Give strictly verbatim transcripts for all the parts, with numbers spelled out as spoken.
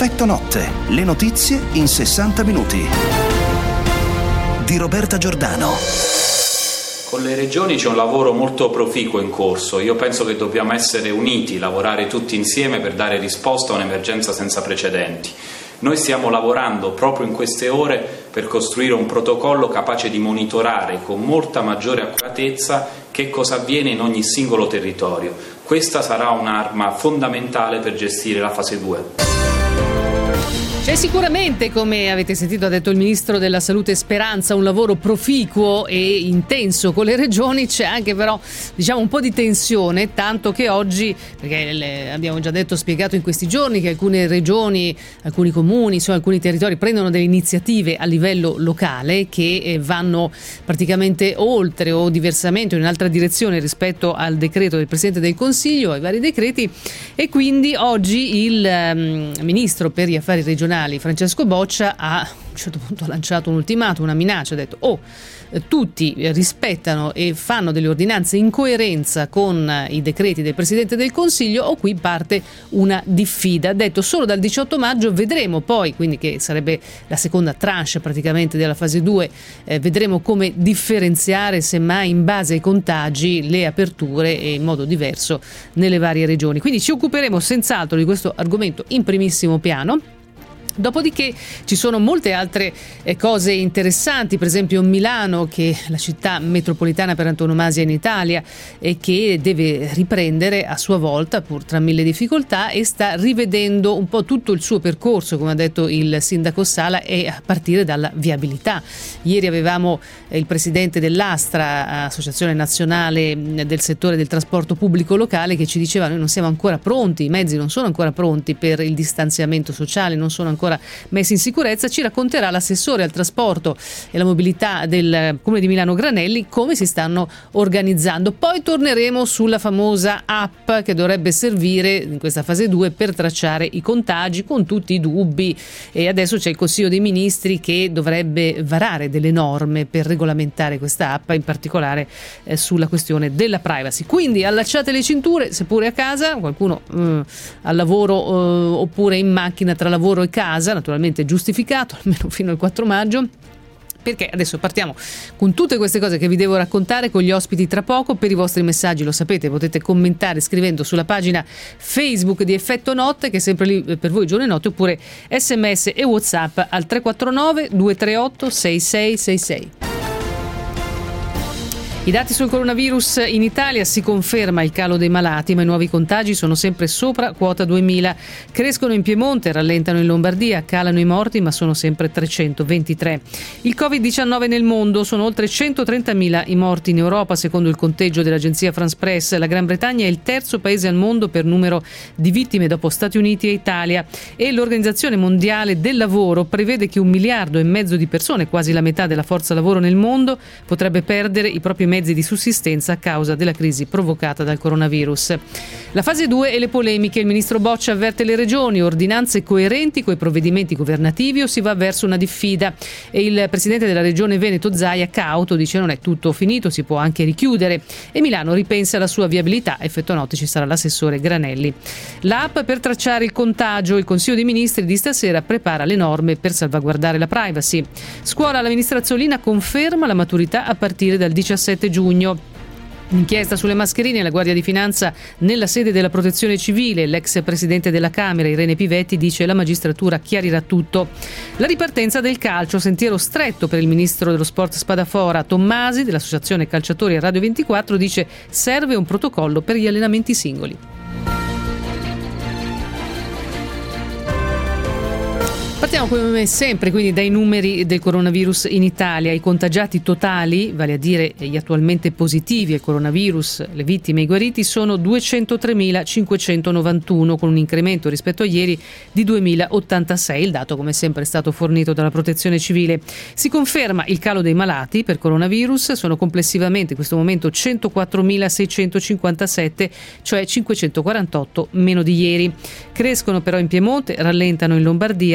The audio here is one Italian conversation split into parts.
Effetto Notte, le notizie in sessanta minuti. Di Roberta Giordano. Con le regioni c'è un lavoro molto proficuo in corso. Io penso che dobbiamo essere uniti, lavorare tutti insieme per dare risposta a un'emergenza senza precedenti. Noi stiamo lavorando proprio in queste ore per costruire un protocollo capace di monitorare con molta maggiore accuratezza che cosa avviene in ogni singolo territorio. Questa sarà un'arma fondamentale per gestire la fase due. C'è sicuramente, come avete sentito, ha detto il Ministro della Salute Speranza, un lavoro proficuo e intenso con le regioni. C'è anche però, diciamo, un po' di tensione, tanto che oggi, perché le, abbiamo già detto, spiegato in questi giorni che alcune regioni, alcuni comuni, insomma alcuni territori prendono delle iniziative a livello locale che eh, vanno praticamente oltre o diversamente o in un'altra direzione rispetto al decreto del Presidente del Consiglio, ai vari decreti, e quindi oggi il um, Ministro per gli Affari Regionali Francesco Boccia ha a un certo punto lanciato un ultimatum, una minaccia, ha detto oh eh, tutti rispettano e fanno delle ordinanze in coerenza con eh, i decreti del Presidente del Consiglio o qui parte una diffida. Ha detto solo dal diciotto maggio vedremo poi, quindi che sarebbe la seconda tranche praticamente della fase due, eh, vedremo come differenziare semmai in base ai contagi le aperture e in modo diverso nelle varie regioni. Quindi ci occuperemo senz'altro di questo argomento in primissimo piano. Dopodiché ci sono molte altre eh, cose interessanti, per esempio Milano, che è la città metropolitana per antonomasia in Italia e che deve riprendere a sua volta, pur tra mille difficoltà, e sta rivedendo un po' tutto il suo percorso, come ha detto il sindaco Sala, e a partire dalla viabilità. Ieri avevamo eh, il presidente dell'Astra, Associazione Nazionale del Settore del Trasporto Pubblico Locale, che ci diceva noi non siamo ancora pronti, i mezzi non sono ancora pronti per il distanziamento sociale, non sono ancora messi in sicurezza. Ci racconterà l'assessore al trasporto e la mobilità del Comune di Milano Granelli come si stanno organizzando. Poi torneremo sulla famosa app che dovrebbe servire in questa fase due per tracciare i contagi, con tutti i dubbi, e adesso c'è il Consiglio dei Ministri che dovrebbe varare delle norme per regolamentare questa app, in particolare eh, sulla questione della privacy. Quindi allacciate le cinture, seppure a casa, qualcuno eh, al lavoro eh, oppure in macchina tra lavoro e casa, naturalmente giustificato almeno fino al quattro maggio, perché adesso partiamo con tutte queste cose che vi devo raccontare con gli ospiti tra poco. Per i vostri messaggi, lo sapete, potete commentare scrivendo sulla pagina Facebook di Effetto Notte, che è sempre lì per voi giorno e notte, oppure sms e WhatsApp al tre quattro nove due tre otto sei sei sei sei. I dati sul coronavirus in Italia: si conferma il calo dei malati, ma i nuovi contagi sono sempre sopra quota duemila. Crescono in Piemonte, rallentano in Lombardia, calano i morti, ma sono sempre trecentoventitré. Il covid diciannove nel mondo: sono oltre centotrentamila i morti in Europa, secondo il conteggio dell'agenzia France Press. La Gran Bretagna è il terzo paese al mondo per numero di vittime dopo Stati Uniti e Italia, e l'Organizzazione Mondiale del Lavoro prevede che un miliardo e mezzo di persone, quasi la metà della forza lavoro nel mondo, potrebbe perdere i propri mezzi mezzi di sussistenza a causa della crisi provocata dal coronavirus. La fase due e le polemiche. Il ministro Boccia avverte le regioni: ordinanze coerenti coi provvedimenti governativi o si va verso una diffida. E il presidente della regione Veneto Zaia, cauto, dice non è tutto finito, si può anche richiudere. E Milano ripensa la sua viabilità. Effetto notte ci sarà l'assessore Granelli. L'app per tracciare il contagio: il Consiglio dei Ministri di stasera prepara le norme per salvaguardare la privacy. Scuola: la ministra Azzolina conferma la maturità a partire dal diciassette giugno. Inchiesta sulle mascherine, la Guardia di Finanza nella sede della Protezione Civile. L'ex presidente della Camera Irene Pivetti dice la magistratura chiarirà tutto. La ripartenza del calcio: sentiero stretto per il ministro dello sport Spadafora. Tommasi dell'Associazione Calciatori a Radio ventiquattro dice serve un protocollo per gli allenamenti singoli. Partiamo come sempre quindi dai numeri del coronavirus in Italia. I contagiati totali, vale a dire gli attualmente positivi al coronavirus, le vittime e i guariti, sono duecentotremilacinquecentonovantuno, con un incremento rispetto a ieri di duemilaottantasei. Il dato, come sempre, è stato fornito dalla Protezione Civile. Si conferma il calo dei malati per coronavirus, sono complessivamente in questo momento centoquattromilaseicentocinquantasette, cioè cinquecentoquarantotto meno di ieri. Crescono però in Piemonte, rallentano in Lombardia, calano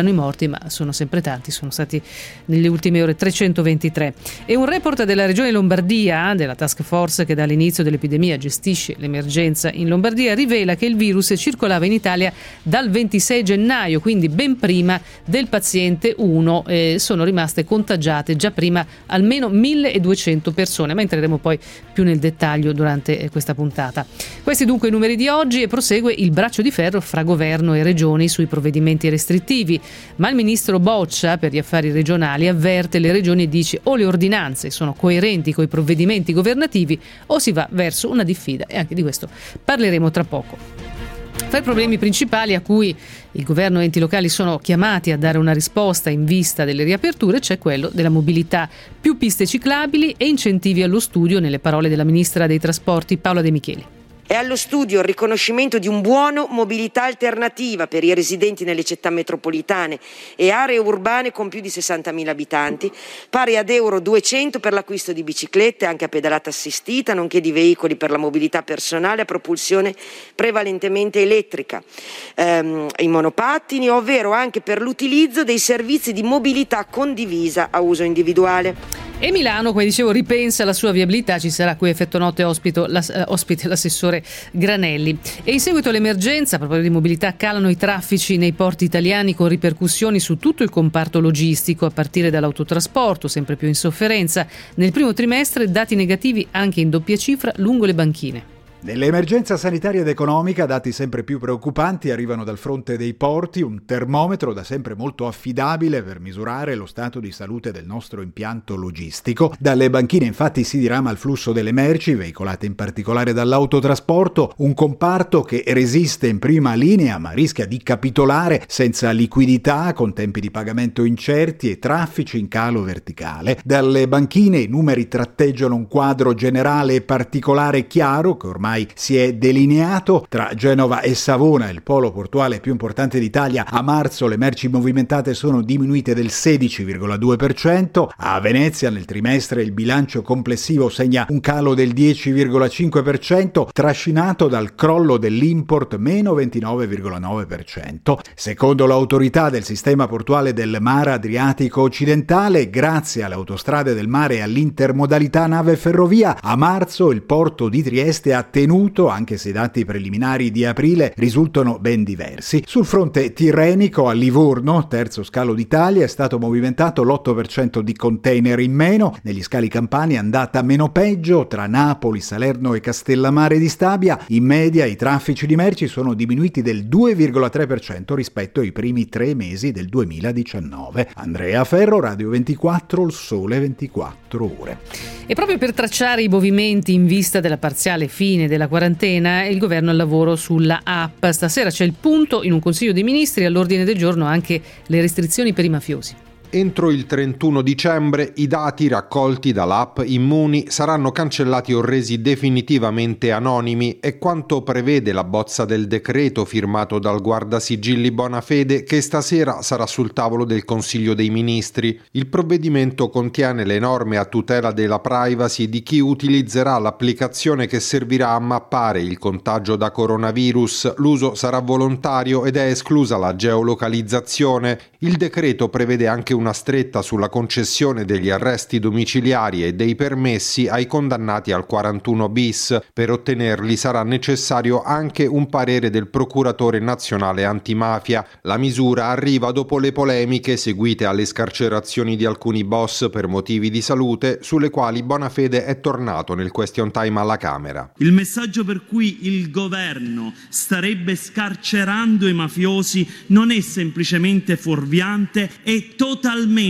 aumenteranno i morti, ma sono sempre tanti, sono stati nelle ultime ore trecentoventitré. E un report della regione Lombardia, della task force che dall'inizio dell'epidemia gestisce l'emergenza in Lombardia, rivela che il virus circolava in Italia dal ventisei gennaio, quindi ben prima del paziente uno. Eh, sono rimaste contagiate già prima almeno milleduecento persone, ma entreremo poi più nel dettaglio durante eh, questa puntata. Questi dunque i numeri di oggi, e prosegue il braccio di ferro fra governo e regioni sui provvedimenti restrittivi, ma il ministro Boccia per gli affari regionali avverte le regioni e dice: o le ordinanze sono coerenti con i provvedimenti governativi o si va verso una diffida, e anche di questo parleremo tra poco. Tra i problemi principali a cui il governo e enti locali sono chiamati a dare una risposta in vista delle riaperture c'è quello della mobilità, più piste ciclabili e incentivi allo studio, nelle parole della ministra dei Trasporti Paola De Micheli. È allo studio il riconoscimento di un buono mobilità alternativa per i residenti nelle città metropolitane e aree urbane con più di sessantamila abitanti, pari ad euro duecento per l'acquisto di biciclette anche a pedalata assistita, nonché di veicoli per la mobilità personale a propulsione prevalentemente elettrica, ehm, i monopattini, ovvero anche per l'utilizzo dei servizi di mobilità condivisa a uso individuale. E Milano, come dicevo, ripensa alla sua viabilità. Ci sarà qui effetto notte ospito, la, eh, ospite l'assessore Granelli. E in seguito all'emergenza, a proposito di mobilità, calano i traffici nei porti italiani con ripercussioni su tutto il comparto logistico, a partire dall'autotrasporto, sempre più in sofferenza. Nel primo trimestre dati negativi anche in doppia cifra lungo le banchine. Nell'emergenza sanitaria ed economica dati sempre più preoccupanti arrivano dal fronte dei porti, un termometro da sempre molto affidabile per misurare lo stato di salute del nostro impianto logistico. Dalle banchine infatti si dirama il flusso delle merci, veicolate in particolare dall'autotrasporto, un comparto che resiste in prima linea ma rischia di capitolare senza liquidità, con tempi di pagamento incerti e traffici in calo verticale. Dalle banchine i numeri tratteggiano un quadro generale e particolare chiaro che ormai si è delineato. Tra Genova e Savona, il polo portuale più importante d'Italia, a marzo le merci movimentate sono diminuite del sedici virgola due per cento. A Venezia nel trimestre il bilancio complessivo segna un calo del dieci virgola cinque per cento, trascinato dal crollo dell'import meno ventinove virgola nove per cento. Secondo l'autorità del sistema portuale del Mar Adriatico occidentale, grazie alle autostrade del mare e all'intermodalità nave-ferrovia, a marzo il porto di Trieste ha tenuto, anche se i dati preliminari di aprile risultano ben diversi. Sul fronte tirrenico, a Livorno, terzo scalo d'Italia, è stato movimentato l'otto per cento di container in meno. Negli scali campani è andata meno peggio. Tra Napoli, Salerno e Castellammare di Stabia, in media i traffici di merci sono diminuiti del due virgola tre per cento rispetto ai primi tre mesi del duemiladiciannove. Andrea Ferro, Radio ventiquattro, il Sole ventiquattro Ore. E proprio per tracciare i movimenti in vista della parziale fine della quarantena, il governo al lavoro sulla app. Stasera c'è il punto in un Consiglio dei Ministri, all'ordine del giorno anche le restrizioni per i mafiosi. Entro il trentuno dicembre i dati raccolti dall'app Immuni saranno cancellati o resi definitivamente anonimi, è quanto prevede la bozza del decreto firmato dal guardasigilli Bonafede, che stasera sarà sul tavolo del Consiglio dei Ministri. Il provvedimento contiene le norme a tutela della privacy di chi utilizzerà l'applicazione che servirà a mappare il contagio da coronavirus. L'uso sarà volontario ed è esclusa la geolocalizzazione. Il decreto prevede anche un una stretta sulla concessione degli arresti domiciliari e dei permessi ai condannati al quarantuno bis. Per ottenerli sarà necessario anche un parere del procuratore nazionale antimafia. La misura arriva dopo le polemiche seguite alle scarcerazioni di alcuni boss per motivi di salute, sulle quali Bonafede è tornato nel question time alla Camera. Il messaggio per cui il governo starebbe scarcerando i mafiosi non è semplicemente fuorviante, è totalmente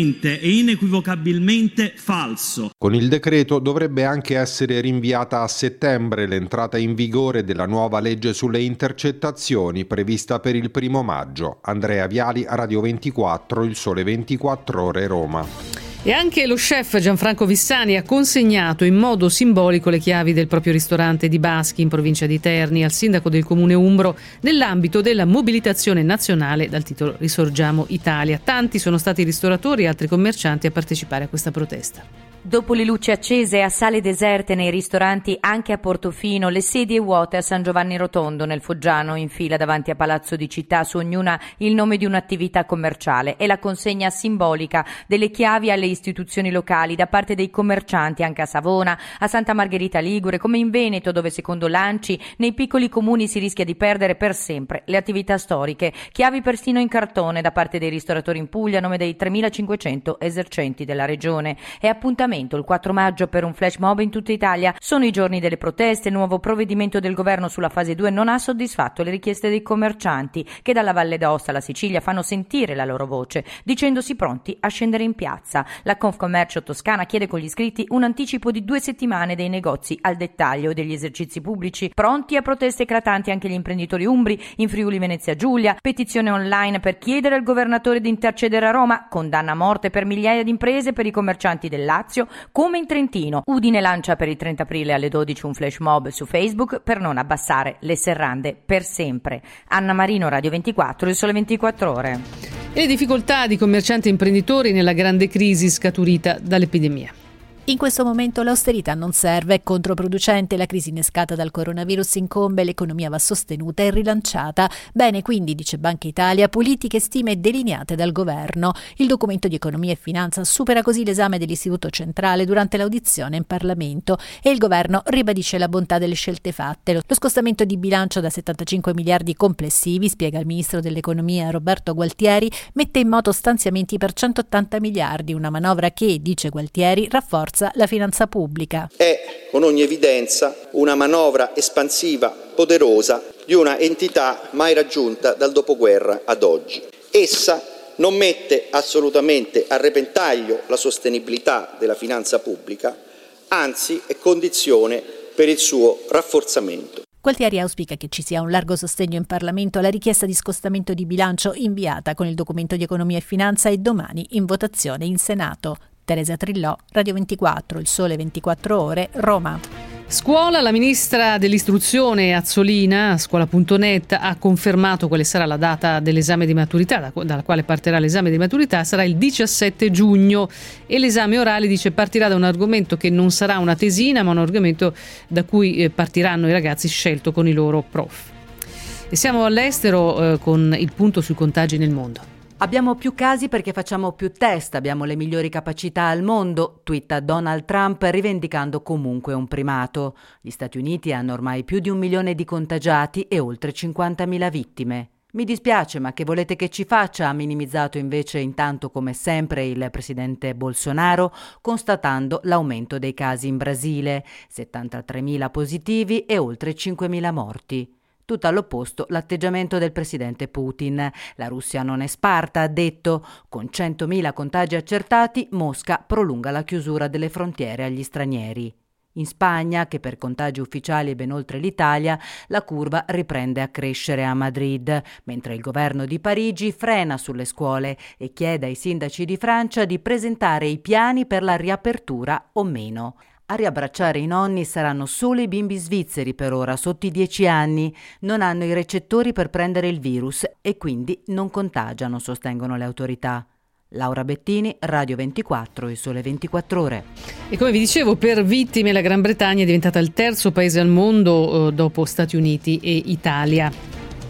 e inequivocabilmente falso. Con il decreto dovrebbe anche essere rinviata a settembre l'entrata in vigore della nuova legge sulle intercettazioni prevista per il primo maggio. Andrea Viali, Radio ventiquattro, il Sole ventiquattro Ore, Roma. E anche lo chef Gianfranco Vissani ha consegnato in modo simbolico le chiavi del proprio ristorante di Baschi in provincia di Terni al sindaco del comune umbro nell'ambito della mobilitazione nazionale dal titolo Risorgiamo Italia. Tanti sono stati i ristoratori e altri commercianti a partecipare a questa protesta. Dopo le luci accese a sale deserte nei ristoranti anche a Portofino, le sedie vuote a San Giovanni Rotondo nel Foggiano in fila davanti a Palazzo di Città, su ognuna il nome di un'attività commerciale, e la consegna simbolica delle chiavi alle istituzioni locali da parte dei commercianti anche a Savona, a Santa Margherita Ligure, come in Veneto, dove secondo l'Anci nei piccoli comuni si rischia di perdere per sempre le attività storiche. Chiavi persino in cartone da parte dei ristoratori in Puglia a nome dei tremilacinquecento esercenti della regione. E appuntamento il quattro maggio per un flash mob in tutta Italia. Sono i giorni delle proteste. Il nuovo provvedimento del governo sulla fase due non ha soddisfatto le richieste dei commercianti, che dalla Valle d'Aosta alla Sicilia fanno sentire la loro voce, dicendosi pronti a scendere in piazza. La Confcommercio Toscana chiede con gli iscritti un anticipo di due settimane dei negozi al dettaglio e degli esercizi pubblici. Pronti a proteste eclatanti anche gli imprenditori umbri in Friuli Venezia Giulia. Petizione online per chiedere al governatore di intercedere a Roma. Condanna a morte per migliaia di imprese per i commercianti del Lazio, come in Trentino. Udine lancia per il trenta aprile alle dodici un flash mob su Facebook per non abbassare le serrande per sempre. Anna Marino, Radio ventiquattro, Il Sole ventiquattro Ore. E le difficoltà di commercianti e imprenditori nella grande crisi scaturita dall'epidemia. In questo momento l'austerità non serve, è controproducente, la crisi innescata dal coronavirus incombe, l'economia va sostenuta e rilanciata. Bene, quindi, dice Banca Italia, politiche e stime delineate dal governo. Il documento di economia e finanza supera così l'esame dell'Istituto Centrale durante l'audizione in Parlamento e il governo ribadisce la bontà delle scelte fatte. Lo scostamento di bilancio da settantacinque miliardi complessivi, spiega il ministro dell'economia Roberto Gualtieri, mette in moto stanziamenti per centottanta miliardi, una manovra che, dice Gualtieri, rafforza la finanza pubblica. È con ogni evidenza una manovra espansiva poderosa di una entità mai raggiunta dal dopoguerra ad oggi. Essa non mette assolutamente a repentaglio la sostenibilità della finanza pubblica, anzi è condizione per il suo rafforzamento. Gualtieri auspica che ci sia un largo sostegno in Parlamento alla richiesta di scostamento di bilancio inviata con il documento di economia e finanza e domani in votazione in Senato. Teresa Trillò, Radio ventiquattro, Il Sole ventiquattro Ore, Roma. Scuola, la ministra dell'istruzione Azzolina, a scuola punto net, ha confermato quale sarà la data dell'esame di maturità, dalla quale partirà l'esame di maturità, sarà il diciassette giugno, e l'esame orale, dice, partirà da un argomento che non sarà una tesina, ma un argomento da cui partiranno i ragazzi scelto con i loro prof. E siamo all'estero eh, con il punto sui contagi nel mondo. Abbiamo più casi perché facciamo più test, abbiamo le migliori capacità al mondo, twitta Donald Trump rivendicando comunque un primato. Gli Stati Uniti hanno ormai più di un milione di contagiati e oltre cinquantamila vittime. Mi dispiace, ma che volete che ci faccia? Ha minimizzato invece intanto come sempre il presidente Bolsonaro, constatando l'aumento dei casi in Brasile, settantatremila positivi e oltre cinquemila morti. Tutto all'opposto l'atteggiamento del presidente Putin. La Russia non è sparta, ha detto. Con centomila contagi accertati, Mosca prolunga la chiusura delle frontiere agli stranieri. In Spagna, che per contagi ufficiali è ben oltre l'Italia, la curva riprende a crescere a Madrid, mentre il governo di Parigi frena sulle scuole e chiede ai sindaci di Francia di presentare i piani per la riapertura o meno. A riabbracciare i nonni saranno solo i bimbi svizzeri per ora, sotto i dieci anni. Non hanno i recettori per prendere il virus e quindi non contagiano, sostengono le autorità. Laura Bettini, Radio ventiquattro, Il Sole ventiquattro Ore. E come vi dicevo, per vittime la Gran Bretagna è diventata il terzo paese al mondo eh, dopo Stati Uniti e Italia.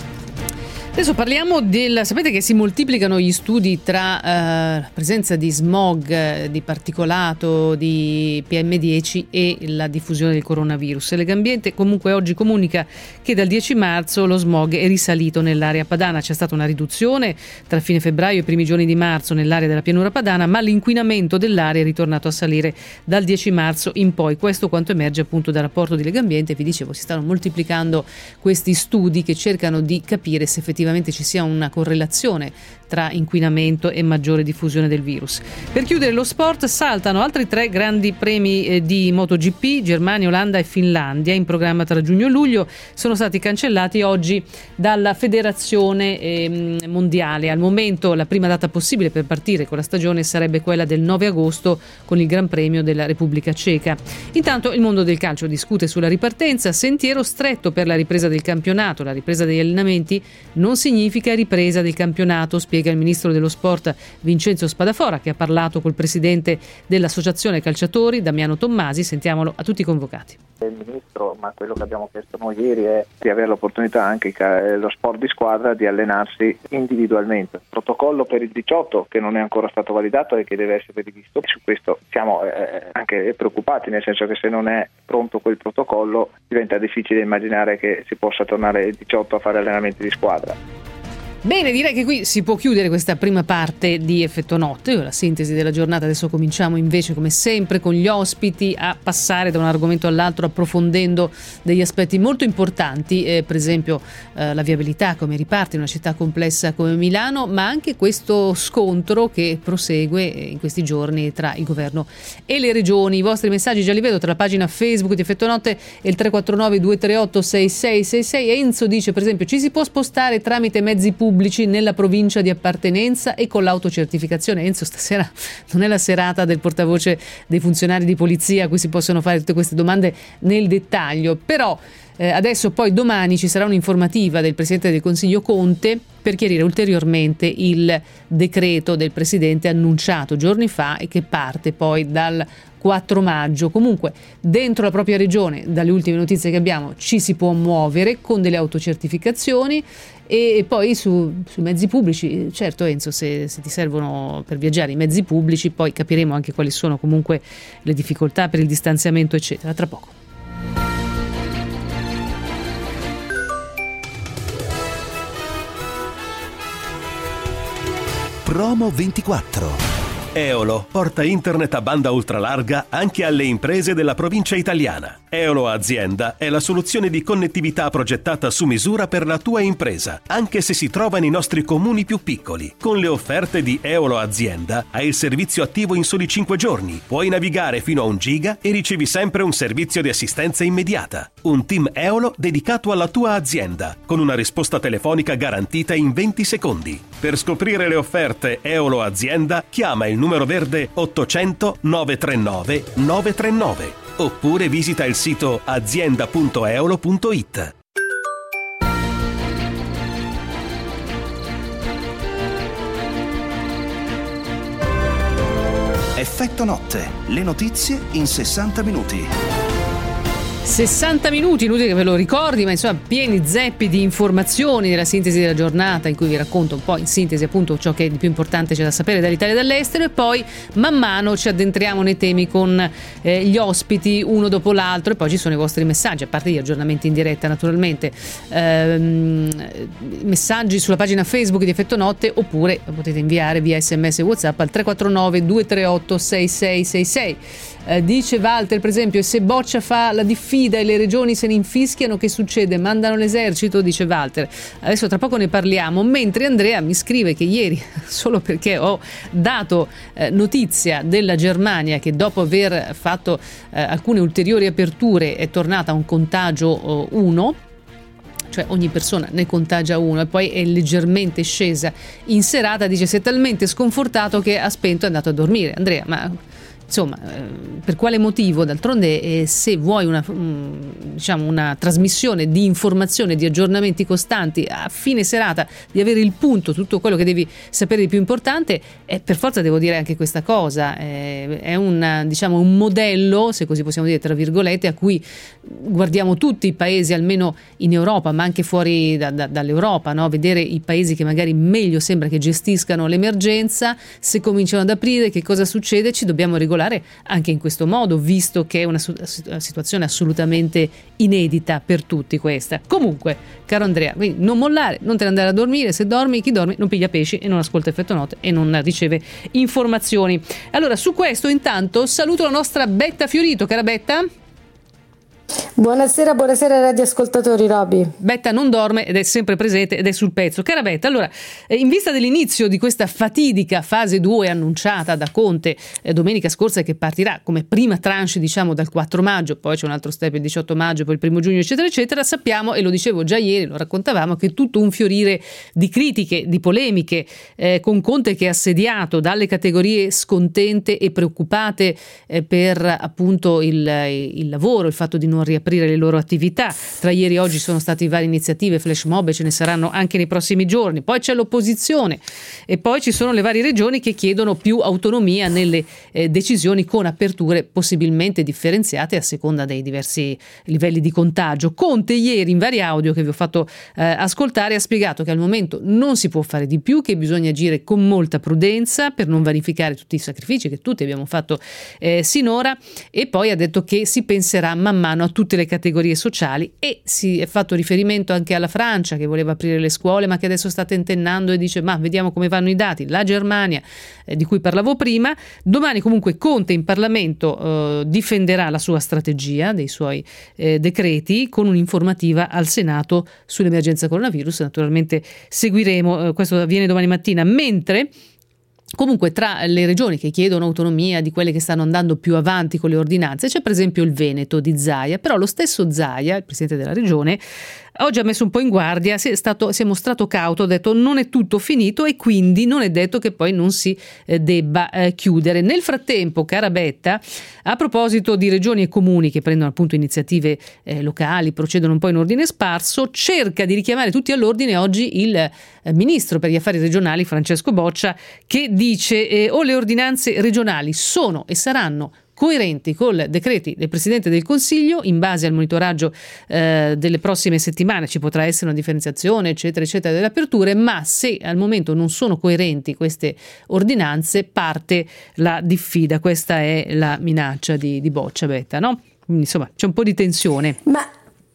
Adesso parliamo del... Sapete che si moltiplicano gli studi tra eh, la presenza di smog, di particolato, di P M dieci e la diffusione del coronavirus. Legambiente comunque oggi comunica che dal dieci marzo lo smog è risalito nell'area padana. C'è stata una riduzione tra fine febbraio e i primi giorni di marzo nell'area della pianura padana, ma l'inquinamento dell'area è ritornato a salire dal dieci marzo in poi. Questo quanto emerge appunto dal rapporto di Legambiente. Vi dicevo, si stanno moltiplicando questi studi che cercano di capire se effettivamente ci sia una correlazione tra inquinamento e maggiore diffusione del virus. Per chiudere lo sport, saltano altri tre grandi premi eh, di MotoGP, Germania, Olanda e Finlandia, in programma tra giugno e luglio, sono stati cancellati oggi dalla federazione eh, mondiale. Al momento la prima data possibile per partire con la stagione sarebbe quella del nove agosto con il Gran Premio della Repubblica Ceca. Intanto il mondo del calcio discute sulla ripartenza, sentiero stretto per la ripresa del campionato, la ripresa degli allenamenti non non significa ripresa del campionato, spiega il ministro dello sport Vincenzo Spadafora, che ha parlato col presidente dell'associazione calciatori Damiano Tommasi. Sentiamolo a tutti i convocati. Il ministro, ma quello che abbiamo chiesto noi ieri è di avere l'opportunità anche lo sport di squadra di allenarsi individualmente. Il protocollo per il diciotto che non è ancora stato validato e che deve essere rivisto, su questo siamo eh, anche preoccupati, nel senso che se non è pronto quel protocollo diventa difficile immaginare che si possa tornare il diciotto a fare allenamenti di squadra. Bene, direi che qui si può chiudere questa prima parte di Effetto Notte, la sintesi della giornata. Adesso cominciamo invece, come sempre, con gli ospiti a passare da un argomento all'altro, approfondendo degli aspetti molto importanti, eh, per esempio eh, la viabilità, come riparte in una città complessa come Milano, ma anche questo scontro che prosegue in questi giorni tra il governo e le regioni. I vostri messaggi già li vedo tra la pagina Facebook di Effetto Notte e il tre quattro nove due tre otto sei sei sei sei. Enzo dice, per esempio, ci si può spostare tramite mezzi pubblici nella provincia di appartenenza e con l'autocertificazione. Enzo, stasera non è la serata del portavoce dei funzionari di polizia a cui si possono fare tutte queste domande nel dettaglio, però eh, adesso poi domani ci sarà un'informativa del Presidente del Consiglio Conte per chiarire ulteriormente il decreto del Presidente annunciato giorni fa e che parte poi dal quattro maggio. Comunque dentro la propria regione, dalle ultime notizie che abbiamo, ci si può muovere con delle autocertificazioni. E poi su, sui mezzi pubblici, certo Enzo, se, se ti servono per viaggiare i mezzi pubblici, poi capiremo anche quali sono comunque le difficoltà per il distanziamento eccetera, tra poco. Promo ventiquattro. Eolo porta internet a banda ultralarga anche alle imprese della provincia italiana. Eolo Azienda è la soluzione di connettività progettata su misura per la tua impresa, anche se si trova nei nostri comuni più piccoli. Con le offerte di Eolo Azienda hai il servizio attivo in soli cinque giorni, puoi navigare fino a un giga e ricevi sempre un servizio di assistenza immediata. Un team Eolo dedicato alla tua azienda, con una risposta telefonica garantita in venti secondi. Per scoprire le offerte Eolo Azienda, chiama il numero verde ottocento nove tre nove nove tre nove oppure visita il sito azienda punto eolo punto it. Effetto Notte, le notizie in sessanta minuti. sessanta minuti, inutile che ve lo ricordi, ma insomma pieni zeppi di informazioni della sintesi della giornata, in cui vi racconto un po' in sintesi appunto ciò che di più importante c'è da sapere dall'Italia e dall'estero, e poi man mano ci addentriamo nei temi con eh, gli ospiti uno dopo l'altro, e poi ci sono i vostri messaggi, a parte gli aggiornamenti in diretta naturalmente, ehm, messaggi sulla pagina Facebook di Effetto Notte, oppure potete inviare via sms e WhatsApp al tre quattro nove due tre otto sei sei sei sei. Eh, dice Walter, per esempio, se Boccia fa la diffida e le regioni se ne infischiano, che succede? Mandano l'esercito? Dice Walter. Adesso tra poco ne parliamo, mentre Andrea mi scrive che ieri, solo perché ho dato eh, notizia della Germania che dopo aver fatto eh, alcune ulteriori aperture è tornata a un contagio uno, cioè ogni persona ne contagia uno, e poi è leggermente scesa in serata, dice si è talmente sconfortato che ha spento e è andato a dormire. Andrea, ma insomma, per quale motivo? D'altronde eh, se vuoi una, um, diciamo una trasmissione di informazione, di aggiornamenti costanti a fine serata, di avere il punto, tutto quello che devi sapere di più importante, eh, per forza devo dire anche questa cosa, eh, è un, diciamo, un modello, se così possiamo dire tra virgolette, a cui guardiamo tutti i paesi, almeno in Europa ma anche fuori da, da, dall'Europa, no? Vedere i paesi che magari meglio sembra che gestiscano l'emergenza, se cominciano ad aprire che cosa succede, ci dobbiamo regolare anche in questo modo, visto che è una situazione assolutamente inedita per tutti questa. Comunque, caro Andrea, quindi non mollare, non te ne andare a dormire, se dormi, chi dorme non piglia pesci e non ascolta Effetto Notte e non riceve informazioni. Allora, su questo intanto saluto la nostra Betta Fiorito. Cara Betta? Buonasera, buonasera radioascoltatori. Roby. Betta non dorme ed è sempre presente ed è sul pezzo. Cara Betta, allora, in vista dell'inizio di questa fatidica fase due annunciata da Conte eh, domenica scorsa, che partirà come prima tranche diciamo dal quattro maggio, poi c'è un altro step il diciotto maggio, poi il primo giugno eccetera eccetera, sappiamo, e lo dicevo già ieri, lo raccontavamo, che tutto un fiorire di critiche, di polemiche eh, con Conte che è assediato dalle categorie scontente e preoccupate eh, per appunto il, il lavoro, il fatto di non riaprire riaprire le loro attività. Tra ieri e oggi sono state varie iniziative, flash mob, ce ne saranno anche nei prossimi giorni. Poi c'è l'opposizione e poi ci sono le varie regioni che chiedono più autonomia nelle eh, decisioni, con aperture possibilmente differenziate a seconda dei diversi livelli di contagio. Conte ieri in vari audio che vi ho fatto eh, ascoltare ha spiegato che al momento non si può fare di più, che bisogna agire con molta prudenza per non vanificare tutti i sacrifici che tutti abbiamo fatto eh, sinora, e poi ha detto che si penserà man mano a tutte le categorie sociali, e si è fatto riferimento anche alla Francia che voleva aprire le scuole ma che adesso sta tentennando e dice ma vediamo come vanno i dati, la Germania eh, di cui parlavo prima. Domani comunque Conte in Parlamento eh, difenderà la sua strategia dei suoi eh, decreti con un'informativa al Senato sull'emergenza coronavirus. Naturalmente seguiremo, eh, questo avviene domani mattina, mentre comunque tra le regioni che chiedono autonomia, di quelle che stanno andando più avanti con le ordinanze, c'è per esempio il Veneto di Zaia. Però lo stesso Zaia, il presidente della regione, oggi ha messo un po' in guardia, si è, stato, si è mostrato cauto, ha detto non è tutto finito e quindi non è detto che poi non si eh, debba eh, chiudere. Nel frattempo, cara Betta, a proposito di regioni e comuni che prendono appunto iniziative eh, locali, procedono un po' in ordine sparso, cerca di richiamare tutti all'ordine oggi il eh, ministro per gli affari regionali Francesco Boccia, che dice eh, o le ordinanze regionali sono e saranno coerenti con decreti del Presidente del Consiglio, in base al monitoraggio eh, delle prossime settimane ci potrà essere una differenziazione eccetera eccetera delle aperture, ma se al momento non sono coerenti queste ordinanze parte la diffida. Questa è la minaccia di, di Boccia, Betta, no? Quindi insomma c'è un po' di tensione. Ma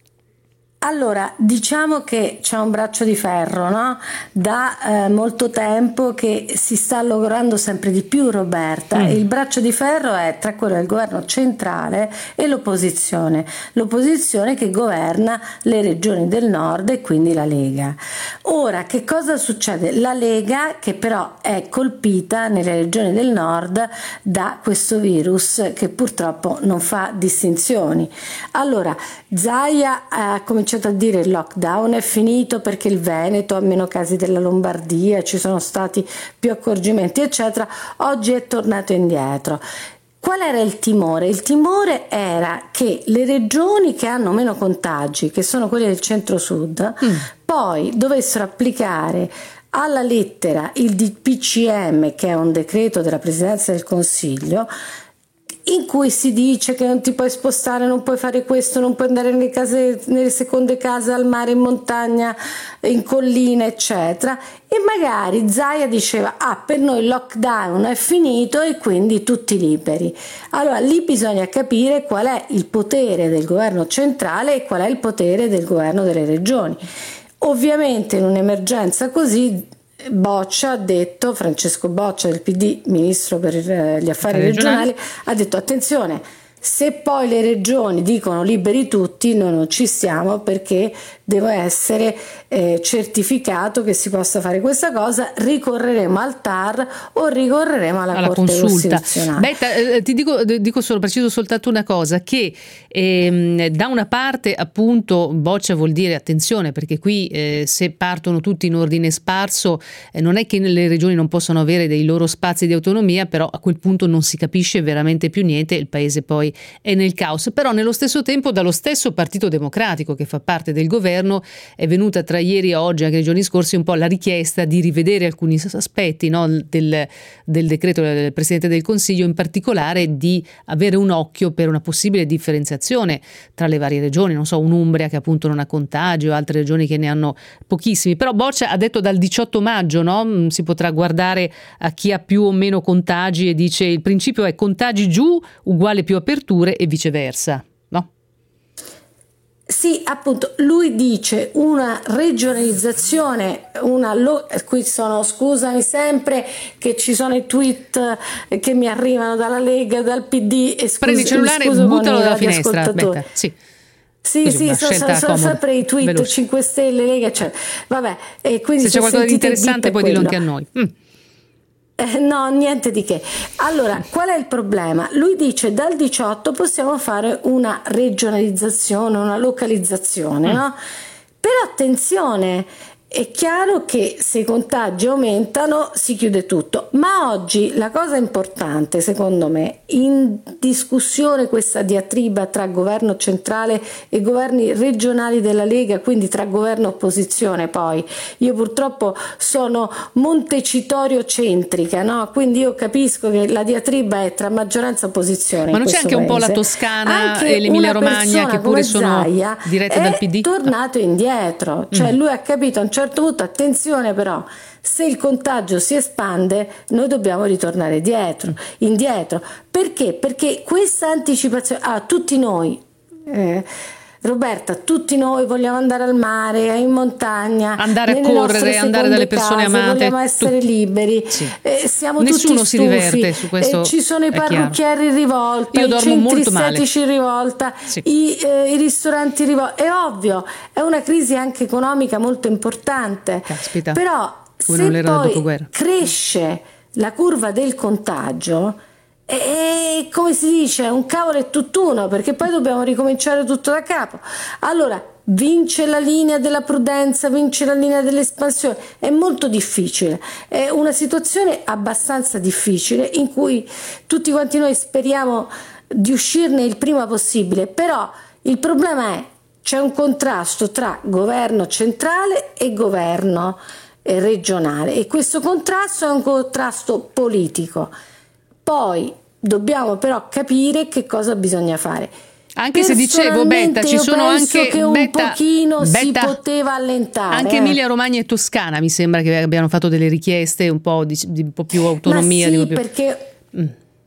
allora, diciamo che c'è un braccio di ferro, no? Da eh, molto tempo che si sta lavorando sempre di più, Roberta. Mm. Il braccio di ferro è tra quello del governo centrale e l'opposizione. L'opposizione che governa le regioni del nord e quindi la Lega. Ora, che cosa succede? La Lega, che però è colpita nelle regioni del nord da questo virus che purtroppo non fa distinzioni. Allora, Zaia ha cominciato a dire il lockdown è finito perché il Veneto ha meno casi della Lombardia, ci sono stati più accorgimenti eccetera. Oggi è tornato indietro. Qual era il timore? Il timore era che le regioni che hanno meno contagi, che sono quelle del centro-sud, mm. poi dovessero applicare alla lettera il D P C M, che è un decreto della Presidenza del Consiglio, in cui si dice che non ti puoi spostare, non puoi fare questo, non puoi andare nelle case, nelle seconde case, al mare, in montagna, in collina, eccetera. E magari Zaia diceva, ah, per noi il lockdown è finito e quindi tutti liberi. Allora lì bisogna capire qual è il potere del governo centrale e qual è il potere del governo delle regioni. Ovviamente in un'emergenza così Boccia ha detto, Francesco Boccia del P D, ministro per gli affari regionali, ha detto attenzione, se poi le regioni dicono liberi tutti, noi non ci stiamo, perché deve essere eh, certificato che si possa fare questa cosa, ricorreremo al T A R o ricorreremo alla, alla Corte Costituzionale. Betta, eh, ti dico, dico solo, preciso soltanto una cosa, che ehm, da una parte appunto Boccia vuol dire attenzione, perché qui eh, se partono tutti in ordine sparso eh, non è che le regioni non possono avere dei loro spazi di autonomia, però a quel punto non si capisce veramente più niente, il paese poi è nel caos. Però nello stesso tempo dallo stesso Partito Democratico che fa parte del governo è venuta tra ieri e oggi, anche nei giorni scorsi, un po' la richiesta di rivedere alcuni aspetti, no, del, del decreto del Presidente del Consiglio, in particolare di avere un occhio per una possibile differenziazione tra le varie regioni, non so, un'Umbria che appunto non ha contagi o altre regioni che ne hanno pochissimi. Però Boccia ha detto dal diciotto maggio, no, si potrà guardare a chi ha più o meno contagi e dice il principio è contagi giù uguale più aperture e viceversa. Sì, appunto, lui dice una regionalizzazione, una lo- qui sono, scusami sempre che ci sono i tweet che mi arrivano dalla Lega, dal P D, e scusi, prendi il cellulare e buttalo dalla finestra, aspetta, sì. Sì, Così, sì, sono, sono, sono sempre i tweet, veloce. cinque Stelle, Lega, cioè, vabbè, e quindi se, se c'è qualcosa di interessante poi dillo anche a noi. Mm. Eh, no, niente di che. Allora, qual è il problema? Lui dice dal diciotto possiamo fare una regionalizzazione, una localizzazione, mm. no? Però attenzione, È chiaro che se i contagi aumentano si chiude tutto, ma oggi la cosa importante secondo me, in discussione questa diatriba tra governo centrale e governi regionali della Lega, quindi tra governo e opposizione, poi io purtroppo sono montecitorio centrica, no? Quindi io capisco che la diatriba è tra maggioranza e opposizione. Ma non c'è anche paese. un po' la Toscana anche e l'Emilia Romagna che pure sono Zaia dirette dal P D? È tornato indietro, cioè mm. lui ha capito a un certo punto, attenzione però, se il contagio si espande noi dobbiamo ritornare dietro, indietro. Perché? Perché questa anticipazione, ah, tutti noi, eh, Roberta, tutti noi vogliamo andare al mare, in montagna, andare a correre, andare dalle persone case, amate, vogliamo essere tu... liberi, sì. eh, siamo Nessuno tutti si stufi, diverte su questo, eh, ci sono i parrucchieri in rivolta, io i dormo centri molto male. estetici in rivolta, sì. i, eh, i ristoranti in rivolta. È ovvio, è una crisi anche economica molto importante. Caspita. Però come se poi cresce la curva del contagio, e come si dice, un cavolo e tutt'uno, perché poi dobbiamo ricominciare tutto da capo. Allora vince la linea della prudenza, vince la linea dell'espansione, è molto difficile, è una situazione abbastanza difficile in cui tutti quanti noi speriamo di uscirne il prima possibile, però il problema è c'è un contrasto tra governo centrale e governo eh, regionale, e questo contrasto è un contrasto politico. Poi dobbiamo però capire che cosa bisogna fare. Anche se dicevo, Betta, ci sono anche che un Betta, pochino Betta, si poteva allentare. Anche eh. Emilia Romagna e Toscana mi sembra che abbiano fatto delle richieste un po' di, di un po' più autonomia. Ma sì, di più... perché mm.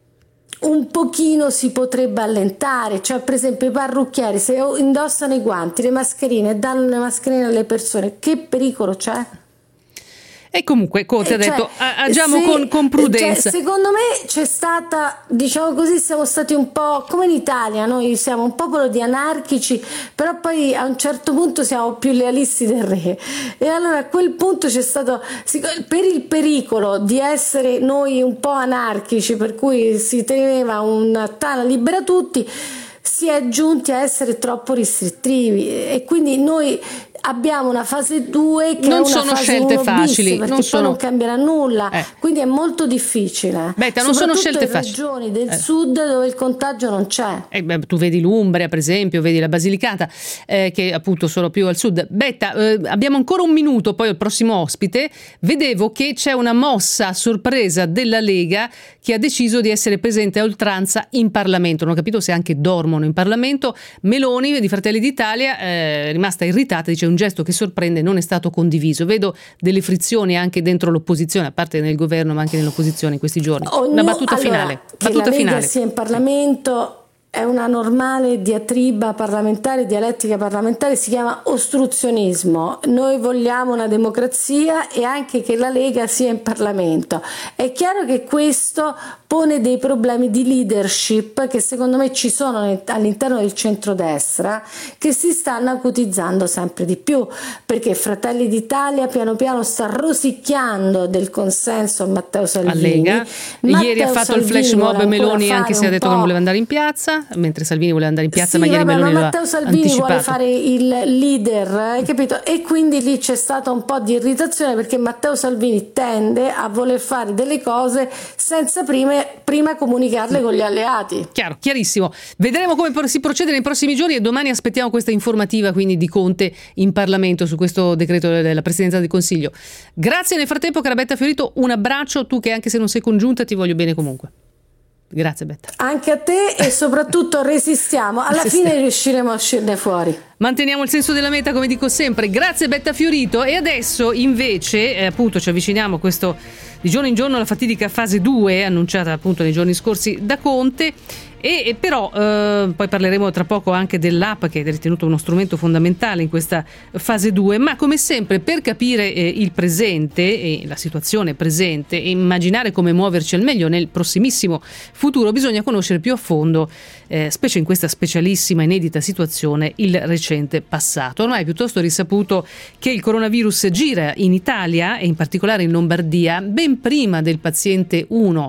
un pochino si potrebbe allentare, cioè per esempio i parrucchieri se indossano i guanti, le mascherine e danno le mascherine alle persone, che pericolo c'è? E comunque Conte ha cioè, detto agiamo se, con, con prudenza. Cioè, secondo me c'è stata, diciamo così, siamo stati un po' come in Italia, noi siamo un popolo di anarchici, però poi a un certo punto siamo più lealisti del re, e allora a quel punto c'è stato, per il pericolo di essere noi un po' anarchici, per cui si teneva un tana libera tutti, si è giunti a essere troppo restrittivi, e quindi noi abbiamo una fase due che non è una sono fase scelte uno facili, bis, perché non poi sono... non cambierà nulla, eh. quindi è molto difficile. Betta, non sono scelte in facili. regioni del eh. sud dove il contagio non c'è. Eh, beh, tu vedi l'Umbria, per esempio, vedi la Basilicata, eh, che appunto sono più al sud. Betta, eh, abbiamo ancora un minuto, poi al prossimo ospite. Vedevo che c'è una mossa a sorpresa della Lega che ha deciso di essere presente a oltranza in Parlamento. Non ho capito se anche dormono in Parlamento. Meloni di Fratelli d'Italia eh, è rimasta irritata, dice un gesto che sorprende, non è stato condiviso. Vedo delle frizioni anche dentro l'opposizione, a parte nel governo ma anche nell'opposizione in questi giorni. Ognuno, una battuta allora, finale. Che battuta la Lega finale. sia in Parlamento è una normale diatriba parlamentare, dialettica parlamentare, si chiama ostruzionismo. Noi vogliamo una democrazia e anche che la Lega sia in Parlamento. È chiaro che questo pone dei problemi di leadership che secondo me ci sono all'interno del centrodestra, che si stanno acutizzando sempre di più, perché Fratelli d'Italia piano piano sta rosicchiando del consenso a Matteo Salvini. A Lega. Matteo Ieri ha fatto Salvini il flash mob Meloni, anche se ha detto che non voleva andare in piazza, mentre Salvini voleva andare in piazza, sì, ma ieri vabbè, Meloni ma l'ha Matteo Salvini anticipato. vuole fare il leader, hai capito? E quindi lì c'è stata un po' di irritazione, perché Matteo Salvini tende a voler fare delle cose senza prima, prima comunicarle con gli alleati. Chiaro, chiarissimo. Vedremo come si procede nei prossimi giorni, e domani aspettiamo questa informativa quindi di Conte in Parlamento su questo decreto della Presidenza del Consiglio. Grazie nel frattempo, cara Betta Fiorito, un abbraccio, tu che anche se non sei congiunta ti voglio bene comunque. Grazie Betta. Anche a te, e soprattutto resistiamo, alla fine riusciremo a uscirne fuori. Manteniamo il senso della meta, come dico sempre. Grazie Betta Fiorito. E adesso invece eh, appunto ci avviciniamo a questo di giorno in giorno la fatidica fase due annunciata appunto nei giorni scorsi da Conte. E, e però eh, poi parleremo tra poco anche dell'app, che è ritenuto uno strumento fondamentale in questa fase due, ma come sempre per capire eh, il presente e la situazione presente e immaginare come muoverci al meglio nel prossimissimo futuro bisogna conoscere più a fondo, eh, specie in questa specialissima inedita situazione, il recente passato. Ormai è piuttosto risaputo che il coronavirus gira in Italia e in particolare in Lombardia ben prima del paziente uno,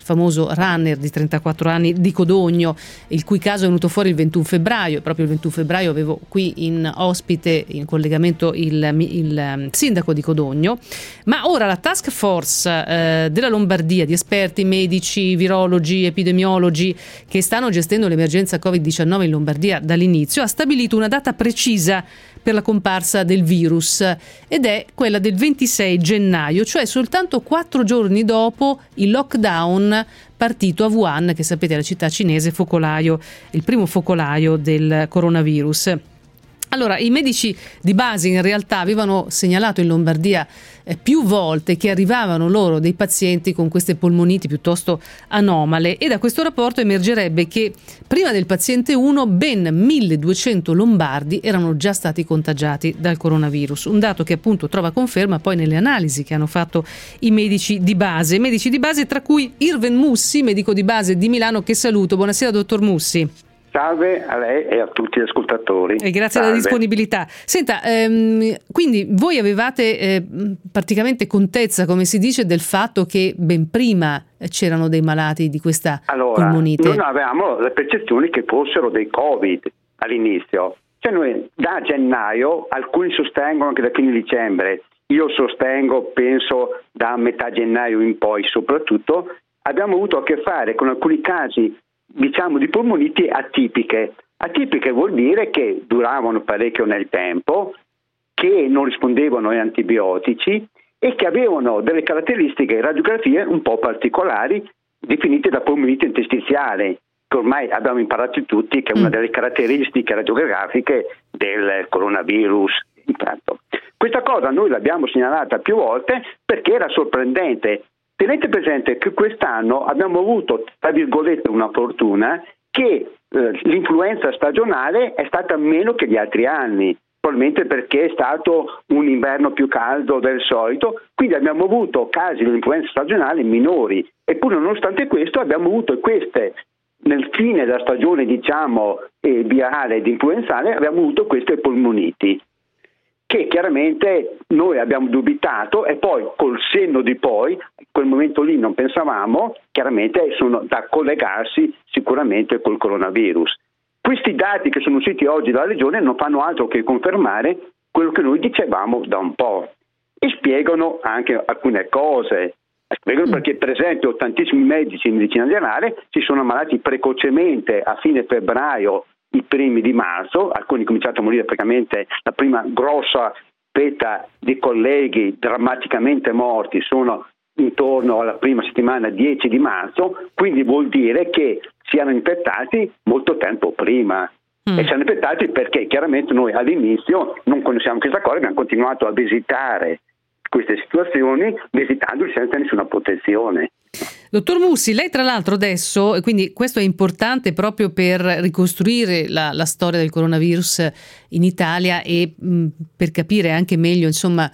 famoso runner di trentaquattro anni di Codogno, il cui caso è venuto fuori il ventuno febbraio, e proprio il ventuno febbraio avevo qui in ospite, in collegamento, il, il sindaco di Codogno. Ma ora la task force eh, della Lombardia, di esperti, medici, virologi, epidemiologi che stanno gestendo l'emergenza covid diciannove in Lombardia dall'inizio, ha stabilito una data precisa per la comparsa del virus, ed è quella del ventisei gennaio, cioè soltanto quattro giorni dopo il lockdown partito a Wuhan, che sapete è la città cinese focolaio, il primo focolaio del coronavirus. Allora, i medici di base in realtà avevano segnalato in Lombardia eh, più volte che arrivavano loro dei pazienti con queste polmoniti piuttosto anomale, e da questo rapporto emergerebbe che prima del paziente uno ben milleduecento lombardi erano già stati contagiati dal coronavirus, un dato che appunto trova conferma poi nelle analisi che hanno fatto i medici di base, medici di base tra cui Irven Mussi, medico di base di Milano, che saluto. Buonasera dottor Mussi. Salve a lei e a tutti gli ascoltatori. E grazie Salve. della disponibilità. Senta, ehm, quindi voi avevate eh, praticamente contezza, come si dice, del fatto che ben prima c'erano dei malati di questa allora, polmonite? Noi avevamo le percezioni che fossero dei Covid all'inizio. Cioè noi da gennaio, alcuni sostengono che da fine dicembre, io sostengo, penso da metà gennaio in poi soprattutto, abbiamo avuto a che fare con alcuni casi, diciamo, di polmoniti atipiche. Atipiche vuol dire che duravano parecchio nel tempo, che non rispondevano agli antibiotici e che avevano delle caratteristiche radiografie un po' particolari, definite da polmonite interstiziale, che ormai abbiamo imparato tutti che è una delle caratteristiche radiografiche del coronavirus. Intanto, questa cosa noi l'abbiamo segnalata più volte perché era sorprendente. Tenete presente che quest'anno abbiamo avuto, tra virgolette, una fortuna che eh, l'influenza stagionale è stata meno che gli altri anni, probabilmente perché è stato un inverno più caldo del solito, quindi abbiamo avuto casi di influenza stagionale minori, eppure nonostante questo abbiamo avuto queste, nel fine della stagione diciamo eh, virale ed influenzale, abbiamo avuto queste polmoniti, che chiaramente noi abbiamo dubitato e poi col senno di poi, in quel momento lì non pensavamo, chiaramente sono da collegarsi sicuramente col coronavirus. Questi dati che sono usciti oggi dalla Regione non fanno altro che confermare quello che noi dicevamo da un po' e spiegano anche alcune cose. Spiegano perché per esempio tantissimi medici in medicina generale si sono ammalati precocemente a fine febbraio, i primi di marzo, alcuni hanno cominciato a morire praticamente, la prima grossa fetta di colleghi drammaticamente morti sono intorno alla prima settimana dieci di marzo, quindi vuol dire che si erano infettati molto tempo prima. Mm. E si erano infettati perché chiaramente noi all'inizio non conosciamo questa cosa, abbiamo continuato a visitare queste situazioni visitandoli senza nessuna protezione. Dottor Mussi, lei tra l'altro adesso, quindi questo è importante proprio per ricostruire la, la storia del coronavirus in Italia e mh, per capire anche meglio insomma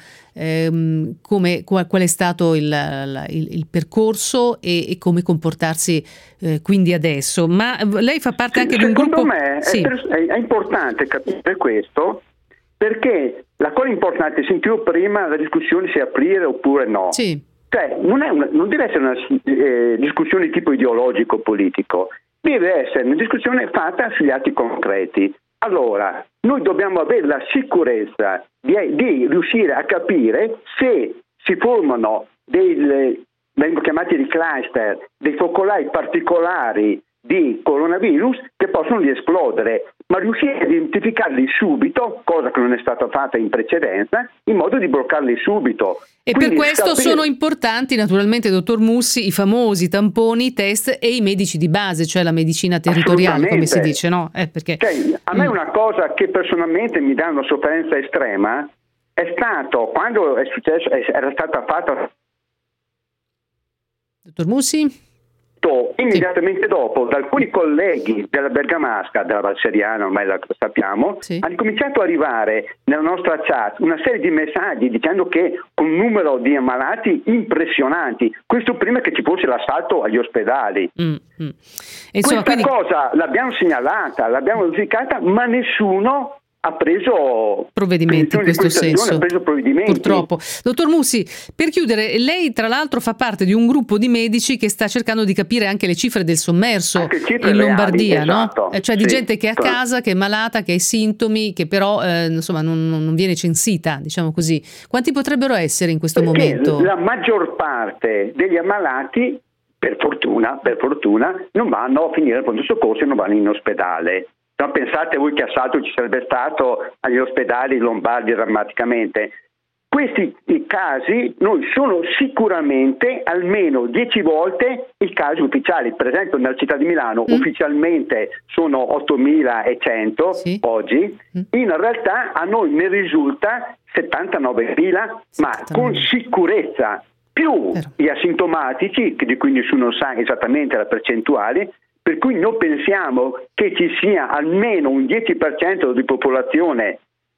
ehm, come, qual, qual è stato il, la, il, il percorso e, e come comportarsi eh, quindi adesso. Ma lei fa parte anche di un gruppo... Secondo me sì. è, è importante capire questo, perché la cosa importante, sentivo prima la discussione se aprire oppure no. Sì. Cioè, non, è una, non deve essere una eh, discussione di tipo ideologico-politico, deve essere una discussione fatta sugli atti concreti. Allora, noi dobbiamo avere la sicurezza di, di riuscire a capire se si formano dei, vengono chiamati di cluster, dei focolai particolari di coronavirus che possono riesplodere, ma riuscire a identificarli subito, cosa che non è stata fatta in precedenza, in modo di bloccarli subito. E Quindi per questo capire... sono importanti naturalmente, dottor Mussi, i famosi tamponi, i test e i medici di base, cioè la medicina territoriale, come si dice, no? Eh, perché... cioè, a me una cosa che personalmente mi dà una sofferenza estrema è stato, quando è successo, era stata fatta... Dottor Mussi? Immediatamente sì. dopo, da alcuni colleghi della Bergamasca, della Valseriana, ormai la sappiamo, sì. hanno cominciato ad arrivare nella nostra chat una serie di messaggi dicendo che con un numero di ammalati impressionanti, questo prima che ci fosse l'assalto agli ospedali. Mm, mm. Insomma, Questa quindi... cosa l'abbiamo segnalata, l'abbiamo verificata, ma nessuno ha preso provvedimenti in questo senso, ha preso provvedimenti. Purtroppo. Dottor Mussi, per chiudere, lei tra l'altro fa parte di un gruppo di medici che sta cercando di capire anche le cifre del sommerso in Lombardia, reali, no? esatto. Cioè di sì, gente che è a casa, che è malata, che ha i sintomi, che però eh, insomma non, non viene censita, diciamo così. Quanti potrebbero essere in questo Perché momento? La maggior parte degli ammalati, per fortuna, per fortuna, non vanno a finire al pronto soccorso e non vanno in ospedale. No, pensate voi che assalto ci sarebbe stato agli ospedali lombardi drammaticamente. Questi casi noi sono sicuramente almeno dieci volte i casi ufficiali. Per esempio nella città di Milano mm. ufficialmente sono ottomilaecento sì. oggi, mm. in realtà a noi ne risulta settantanovemila, ma con sicurezza più Però. gli asintomatici, di cui nessuno sa esattamente la percentuale, per cui noi pensiamo che ci sia almeno un dieci per cento di popolazione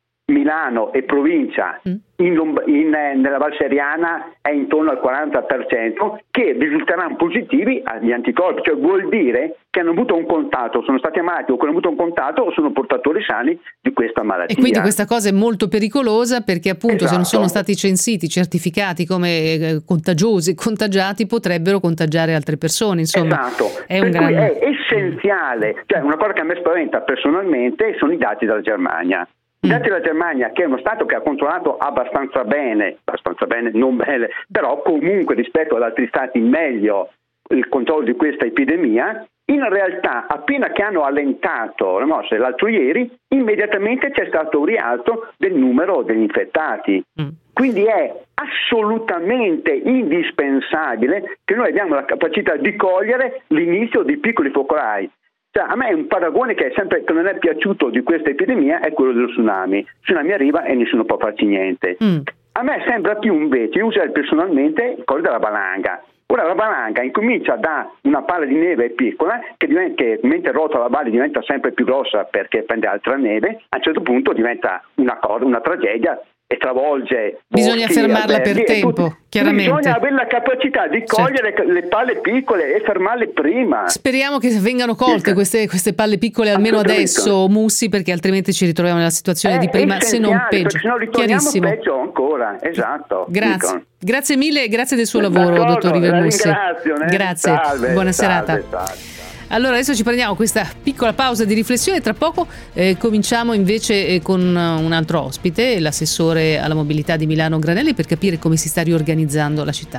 Milano e provincia mm. in, in, nella Val Seriana è intorno al quaranta per cento che risulteranno positivi agli anticorpi, cioè vuol dire che hanno avuto un contatto, sono stati ammalati o che hanno avuto un contatto o sono portatori sani di questa malattia. E quindi questa cosa è molto pericolosa perché appunto esatto. se non sono stati censiti, certificati come contagiosi, contagiati, potrebbero contagiare altre persone, insomma. Esatto, è, per un cui gran... è essenziale, cioè una cosa che a me spaventa personalmente sono i dati della Germania. I dati della Germania, che è uno Stato che ha controllato abbastanza bene, abbastanza bene, non bene, però comunque rispetto ad altri Stati meglio il controllo di questa epidemia, in realtà appena che hanno allentato le mosse l'altro ieri, immediatamente c'è stato un rialzo del numero degli infettati. Mm. Quindi è assolutamente indispensabile che noi abbiamo la capacità di cogliere l'inizio di piccoli focolai. Cioè, a me è un paragone che è sempre che non è piaciuto di questa epidemia è quello dello tsunami. Il tsunami arriva e nessuno può farci niente. Mm. A me sembra più invece, io uso personalmente il collo della valanga. Ora la valanga incomincia da una palla di neve piccola che, diventa, che mentre rotola la valle diventa sempre più grossa perché prende altra neve, a un certo punto diventa una cosa, una tragedia e travolge. Bisogna boschi, fermarla alberghi, per tempo, tutto. chiaramente. Bisogna avere la capacità di cogliere certo. le palle piccole e fermarle prima. Speriamo che vengano colte queste, queste palle piccole almeno adesso, Mussi, perché altrimenti ci ritroviamo nella situazione è di prima, se non peggio. Se no ritorniamo peggio ancora, esatto. Grazie. Dico. Grazie mille e grazie del suo lavoro, D'accordo, dottor Rivermussi. Eh? Grazie, salve, buona salve, serata. Salve. Allora adesso ci prendiamo questa piccola pausa di riflessione, tra poco eh, cominciamo invece eh, con un altro ospite, l'assessore alla mobilità di Milano Granelli, per capire come si sta riorganizzando la città.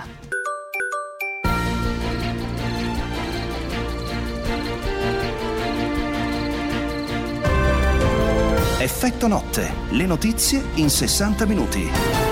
Effetto notte, le notizie in sessanta minuti.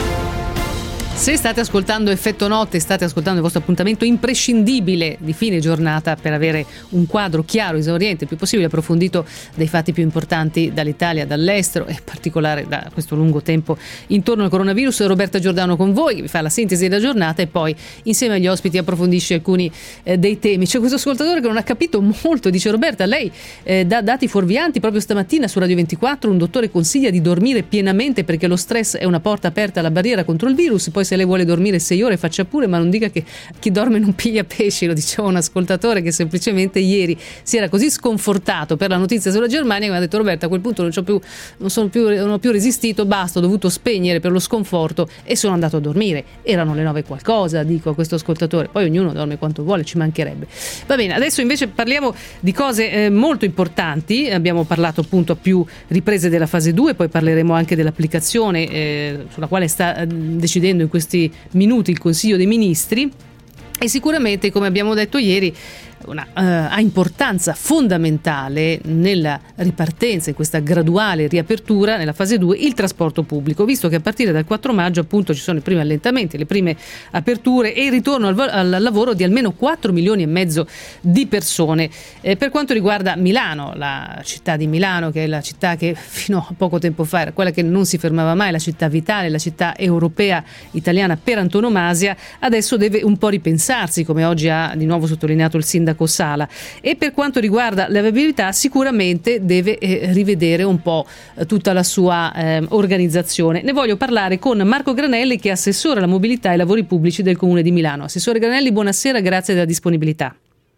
Se state ascoltando Effetto Notte, state ascoltando il vostro appuntamento imprescindibile di fine giornata per avere un quadro chiaro, esauriente, il più possibile approfondito dei fatti più importanti dall'Italia, dall'estero e in particolare da questo lungo tempo intorno al coronavirus. Roberta Giordano con voi, che vi fa la sintesi della giornata e poi insieme agli ospiti approfondisce alcuni eh, dei temi. C'è questo ascoltatore che non ha capito molto, dice: Roberta, lei eh, dà dati fuorvianti. Proprio stamattina su Radio ventiquattro un dottore consiglia di dormire pienamente perché lo stress è una porta aperta alla barriera contro il virus. Poi se lei vuole dormire sei ore faccia pure, ma non dica che chi dorme non piglia pesci. Lo diceva un ascoltatore che semplicemente ieri si era così sconfortato per la notizia sulla Germania che mi ha detto: Roberta, a quel punto non, c'ho più, non, sono più, non ho più resistito, basta, ho dovuto spegnere per lo sconforto e sono andato a dormire. Erano le nove e qualcosa, dico a questo ascoltatore. Poi ognuno dorme quanto vuole, ci mancherebbe. Va bene, adesso invece parliamo di cose eh, molto importanti. Abbiamo parlato appunto a più riprese della fase due, poi parleremo anche dell'applicazione eh, sulla quale sta eh, decidendo in questi minuti il Consiglio dei Ministri, e sicuramente, come abbiamo detto ieri, una, uh, ha importanza fondamentale nella ripartenza, in questa graduale riapertura nella fase due, il trasporto pubblico, visto che a partire dal quattro maggio appunto ci sono i primi allentamenti, le prime aperture e il ritorno al, al lavoro di almeno quattro milioni e mezzo di persone. Eh, per quanto riguarda Milano, la città di Milano, che è la città che fino a poco tempo fa era quella che non si fermava mai, la città vitale, la città europea italiana per antonomasia, adesso deve un po' ripensarsi, come oggi ha di nuovo sottolineato il sindaco Sala, e per quanto riguarda la viabilità sicuramente deve eh, rivedere un po' eh, tutta la sua eh, organizzazione. Ne voglio parlare con Marco Granelli, che è assessore alla mobilità e ai lavori pubblici del Comune di Milano. Assessore Granelli, buonasera, grazie della disponibilità.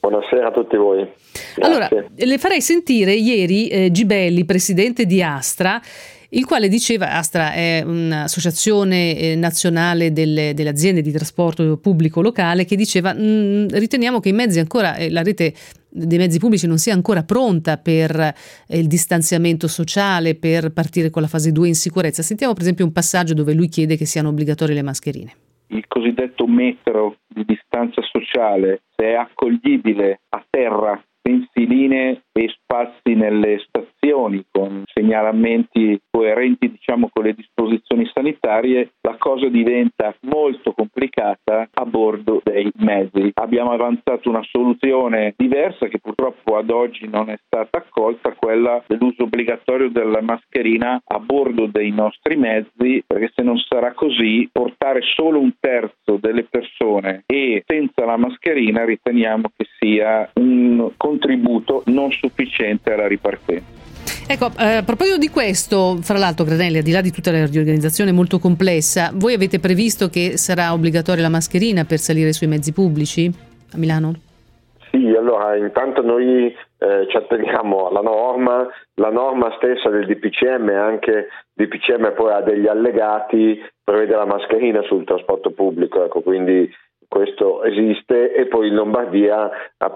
Buonasera a tutti voi. Grazie. Allora, le farei sentire ieri eh, Gibelli, presidente di Astra, il quale diceva, Astra è un'associazione eh, nazionale delle, delle aziende di trasporto pubblico locale, che diceva riteniamo che i mezzi ancora, eh, la rete dei mezzi pubblici non sia ancora pronta per eh, il distanziamento sociale, per partire con la fase due in sicurezza. Sentiamo per esempio un passaggio dove lui chiede che siano obbligatorie le mascherine. Il cosiddetto metro di distanza sociale, se è accoglibile a terra, pensiline e spazi nelle stazioni con segnalamenti coerenti, diciamo, con le disposizioni sanitarie, la cosa diventa molto complicata a bordo dei mezzi. Abbiamo avanzato una soluzione diversa che purtroppo ad oggi non è stata accolta, quella dell'uso obbligatorio della mascherina a bordo dei nostri mezzi, perché se non sarà così, portare solo un terzo delle persone e senza la mascherina riteniamo che sia un contributo non sufficiente alla ripartenza. Ecco, eh, a proposito di questo, fra l'altro, Granelli, al di là di tutta la riorganizzazione molto complessa, voi avete previsto che sarà obbligatoria la mascherina per salire sui mezzi pubblici a Milano? Sì, allora intanto noi eh, ci atteniamo alla norma, la norma stessa del D P C M, anche D P C M poi ha degli allegati, prevede la mascherina sul trasporto pubblico, ecco, quindi questo esiste. E poi in Lombardia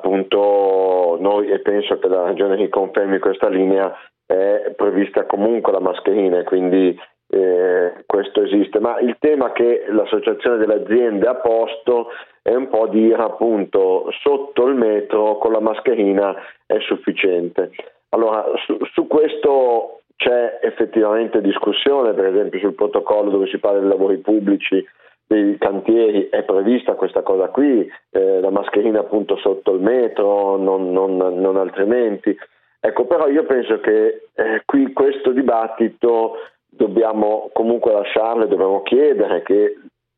appunto noi, e penso che la Regione riconfermi questa linea, è prevista comunque la mascherina, quindi eh, questo esiste. Ma il tema che l'associazione delle aziende ha posto è un po' dire appunto sotto il metro con la mascherina è sufficiente. Allora su, su questo c'è effettivamente discussione, per esempio sul protocollo dove si parla dei lavori pubblici, dei cantieri, è prevista questa cosa qui, eh, la mascherina appunto sotto il metro, non, non, non altrimenti. Ecco, però io penso che eh, qui questo dibattito dobbiamo comunque lasciarlo, dobbiamo chiedere che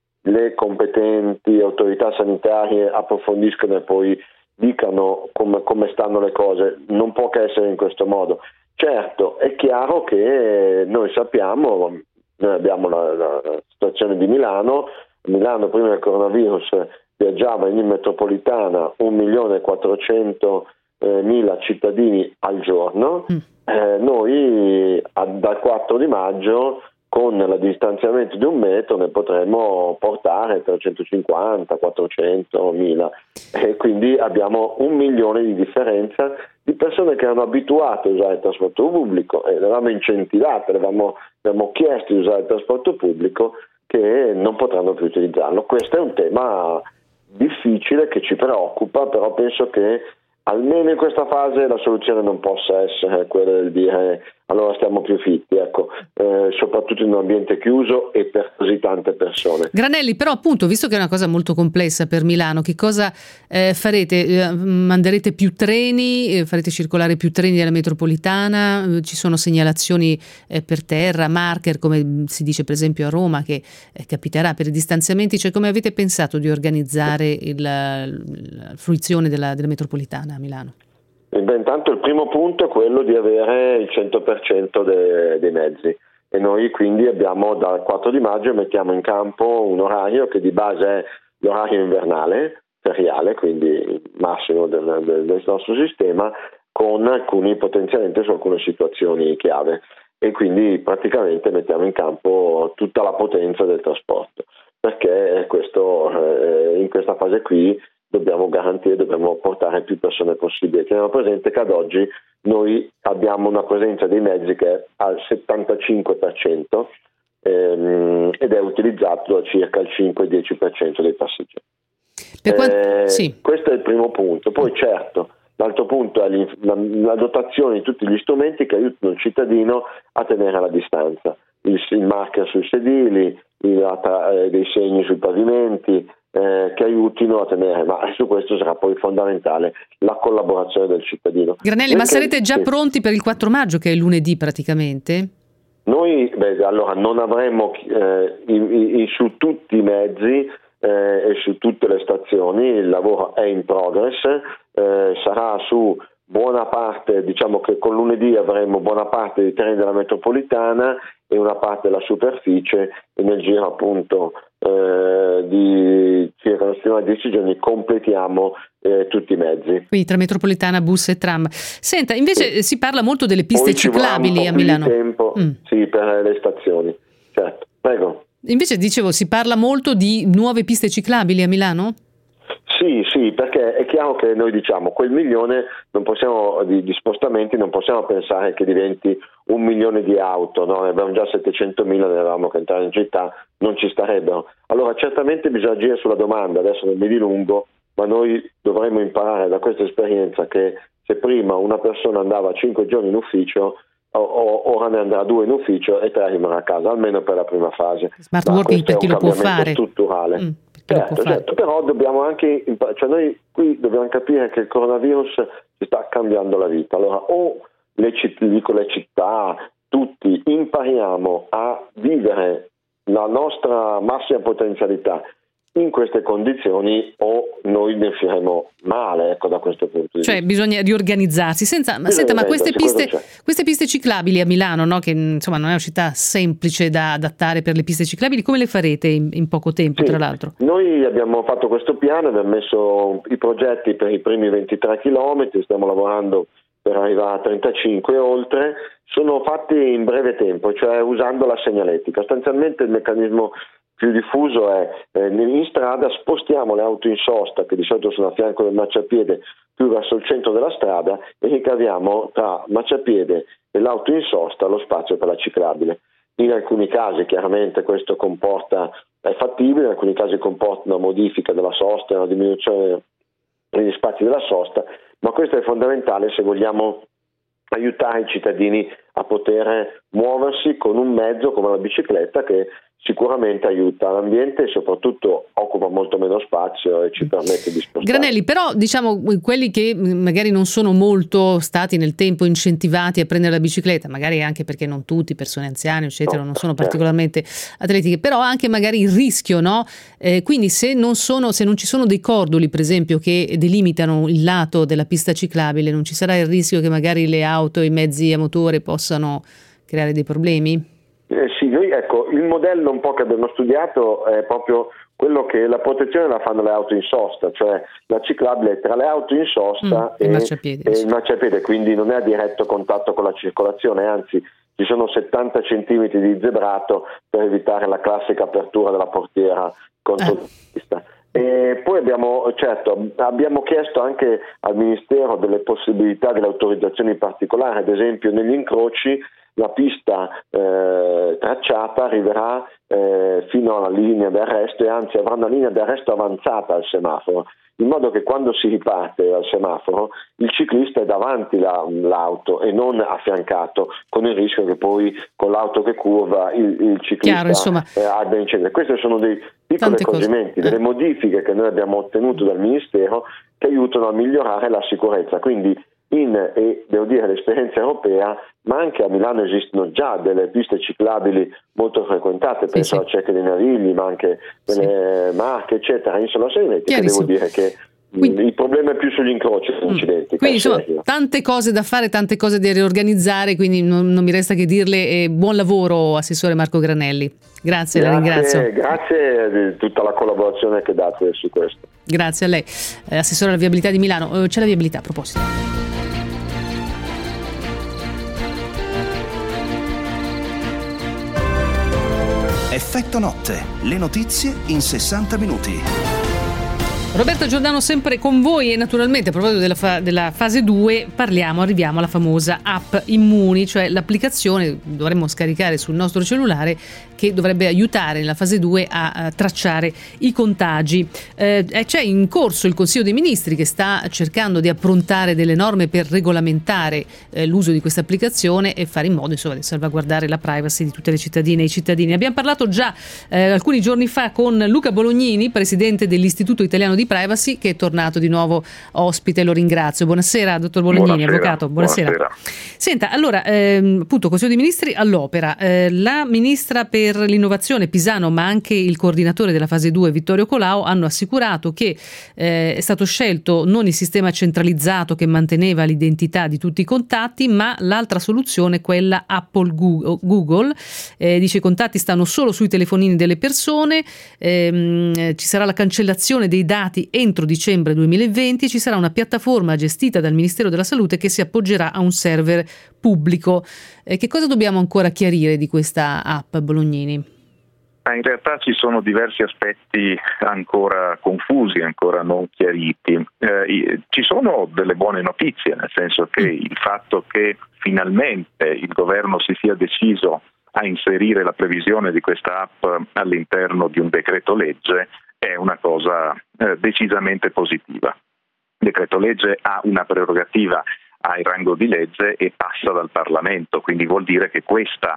le competenti autorità sanitarie approfondiscano e poi dicano come, come stanno le cose. Non può che essere in questo modo. Certo, è chiaro che noi sappiamo, noi abbiamo la, la, la situazione di Milano. Milano prima del coronavirus viaggiava in metropolitana un milione e quattrocento mila cittadini al giorno. Mm. Eh, noi a, dal quattro di maggio con il distanziamento di un metro ne potremo portare trecentocinquanta quattrocento mila, e quindi abbiamo un milione di differenza di persone che erano abituate a usare il trasporto pubblico e le avevamo incentivate, le avevamo, le avevamo chiesto di usare il trasporto pubblico, che non potranno più utilizzarlo. Questo è un tema difficile che ci preoccupa, però penso che almeno in questa fase la soluzione non possa essere quella del dire allora stiamo più fitti, ecco, eh, soprattutto in un ambiente chiuso e per così tante persone. Granelli, però appunto, visto che è una cosa molto complessa per Milano, che cosa eh, farete? Eh, manderete più treni? Eh, farete circolare più treni della metropolitana? Eh, ci sono segnalazioni eh, per terra, marker, come si dice per esempio a Roma, che eh, capiterà per i distanziamenti? Cioè, come avete pensato di organizzare il, la fruizione della, della metropolitana a Milano? Beh, intanto il primo punto è quello di avere il cento per cento de, dei mezzi, e noi quindi abbiamo dal quattro di maggio mettiamo in campo un orario che di base è l'orario invernale, feriale, quindi il massimo del, del, del nostro sistema, con alcuni potenzialmente su alcune situazioni chiave, e quindi praticamente mettiamo in campo tutta la potenza del trasporto, perché questo, eh, in questa fase qui dobbiamo garantire, dobbiamo portare più persone possibili. Teniamo presente che ad oggi noi abbiamo una presenza dei mezzi che è al settantacinque per cento ehm, ed è utilizzato da circa il cinque-dieci per cento dei passeggeri. Per quant- eh, sì. Questo è il primo punto. Poi certo, l'altro punto è la, la dotazione di tutti gli strumenti che aiutano il cittadino a tenere la distanza. Il, il marker sui sedili, il, eh, dei segni sui pavimenti, Eh, che aiutino a tenere, ma su questo sarà poi fondamentale la collaborazione del cittadino. Granelli, Perché, ma sarete già sì. pronti per il quattro maggio, che è lunedì praticamente? Noi, beh, allora non avremo eh, i, i, su tutti i mezzi eh, e su tutte le stazioni, il lavoro è in progress, eh, sarà su buona parte, diciamo che con lunedì avremo buona parte dei treni della metropolitana e una parte della superficie, e nel giro appunto eh, di circa una settimana, dieci giorni, completiamo eh, tutti i mezzi. Quindi tra metropolitana, bus e tram. Senta, invece sì. si parla molto delle piste Poi ciclabili a Milano. Di tempo, mm. sì, per le stazioni. Certo, prego. Invece dicevo, si parla molto di nuove piste ciclabili a Milano? Sì, sì, perché è chiaro che noi diciamo quel milione non possiamo, di, di spostamenti non possiamo pensare che diventi un milione di auto, no? Ne abbiamo già settecentomila, ne avevamo che entrare in città, non ci starebbero. Allora certamente bisogna agire sulla domanda, adesso non mi dilungo, ma noi dovremmo imparare da questa esperienza che se prima una persona andava cinque giorni in ufficio, ora ne andrà due in ufficio e tre rimarrà a casa, almeno per la prima fase. Smart working per chi lo può fare. Strutturale. Mm, certo, certo, però dobbiamo anche, cioè noi qui dobbiamo capire che il coronavirus ci sta cambiando la vita. Allora o le, dico, le città, tutti impariamo a vivere la nostra massima potenzialità in queste condizioni o noi ne usciremo male, ecco, da questo punto di vista. Cioè bisogna riorganizzarsi. Senza, ma, senta, ma queste piste, queste piste ciclabili a Milano, no, che insomma non è una città semplice da adattare per le piste ciclabili, come le farete in, in poco tempo, sì, tra l'altro? Noi abbiamo fatto questo piano, abbiamo messo i progetti per i primi ventitré chilometri, stiamo lavorando per arrivare a trentacinque e oltre, sono fatti in breve tempo, cioè usando la segnaletica. Sostanzialmente il meccanismo più diffuso è eh, in strada spostiamo le auto in sosta, che di solito sono a fianco del marciapiede, più verso il centro della strada, e ricaviamo tra marciapiede e l'auto in sosta lo spazio per la ciclabile. In alcuni casi chiaramente questo comporta, è fattibile, in alcuni casi comporta una modifica della sosta, una diminuzione degli spazi della sosta, ma questo è fondamentale se vogliamo aiutare i cittadini a poter muoversi con un mezzo come la bicicletta, che sicuramente aiuta l'ambiente e soprattutto occupa molto meno spazio e ci permette di spostare. Granelli, però diciamo quelli che magari non sono molto stati nel tempo incentivati a prendere la bicicletta, magari anche perché non tutti, persone anziane eccetera, no, non sono particolarmente certo. atletiche, però anche magari il rischio, no? Eh, quindi se non sono, se non ci sono dei cordoli per esempio che delimitano il lato della pista ciclabile, non ci sarà il rischio che magari le auto e i mezzi a motore possano creare dei problemi? Eh sì, noi ecco, il modello un po' che abbiamo studiato è proprio quello che la protezione la fanno le auto in sosta, cioè la ciclabile è tra le auto in sosta mm, e, il marciapiede, e il marciapiede, quindi non è a diretto contatto con la circolazione, anzi ci sono settanta centimetri di zebrato per evitare la classica apertura della portiera contro la pista. E poi abbiamo, certo, abbiamo chiesto anche al Ministero delle possibilità delle autorizzazioni particolari, ad esempio negli incroci la pista eh, tracciata arriverà eh, fino alla linea d'arresto e anzi avrà una linea d'arresto avanzata al semaforo, in modo che quando si riparte dal semaforo il ciclista è davanti la, l'auto e non affiancato, con il rischio che poi con l'auto che curva il, il ciclista Chiaro, eh, abbia incidente. Questi sono dei piccoli accorgimenti, delle modifiche che noi abbiamo ottenuto dal Ministero che aiutano a migliorare la sicurezza. Quindi in, e devo dire l'esperienza europea, ma anche a Milano esistono già delle piste ciclabili molto frequentate, penso sì, alla Cerchia dei Navigli, ma anche delle sì. Marche, eccetera, in Isola Senetica. Devo dire che quindi, il problema è più sugli incroci che incidenti. Quindi insomma, tante cose da fare, tante cose da riorganizzare, quindi non, non mi resta che dirle eh, buon lavoro, Assessore Marco Granelli. Grazie, grazie, la ringrazio. Grazie di tutta la collaborazione che date su questo. Grazie a lei. Eh, Assessore alla Viabilità di Milano. Eh, c'è la viabilità a proposito. Effetto notte, le notizie in sessanta minuti. Roberto Giordano sempre con voi e naturalmente a proposito della, fa- della fase due parliamo, arriviamo alla famosa app Immuni, cioè l'applicazione che dovremmo scaricare sul nostro cellulare che dovrebbe aiutare nella fase due a, a tracciare i contagi. Eh, c'è in corso il Consiglio dei Ministri che sta cercando di approntare delle norme per regolamentare eh, l'uso di questa applicazione e fare in modo insomma di salvaguardare la privacy di tutte le cittadine e i cittadini. Abbiamo parlato già eh, alcuni giorni fa con Luca Bolognini, presidente dell'Istituto Italiano di di privacy, che è tornato di nuovo ospite, lo ringrazio. Buonasera, dottor Bolognini, buonasera, avvocato. Buonasera. buonasera. Senta, allora, ehm, appunto, Consiglio dei Ministri all'opera. Eh, la Ministra per l'Innovazione Pisano, ma anche il coordinatore della fase due, Vittorio Colao, hanno assicurato che eh, è stato scelto non il sistema centralizzato che manteneva l'identità di tutti i contatti, ma l'altra soluzione, quella Apple Google. Eh, dice: i contatti stanno solo sui telefonini delle persone, ehm, ci sarà la cancellazione dei dati entro dicembre duemilaventi, ci sarà una piattaforma gestita dal Ministero della Salute che si appoggerà a un server pubblico. Eh, che cosa dobbiamo ancora chiarire di questa app, Bolognini? In realtà ci sono diversi aspetti ancora confusi, ancora non chiariti. Eh, ci sono delle buone notizie, nel senso che il fatto che finalmente il governo si sia deciso a inserire la previsione di questa app all'interno di un decreto legge è una cosa eh, decisamente positiva. Il decreto legge ha una prerogativa, ha il rango di legge e passa dal Parlamento, quindi vuol dire che questa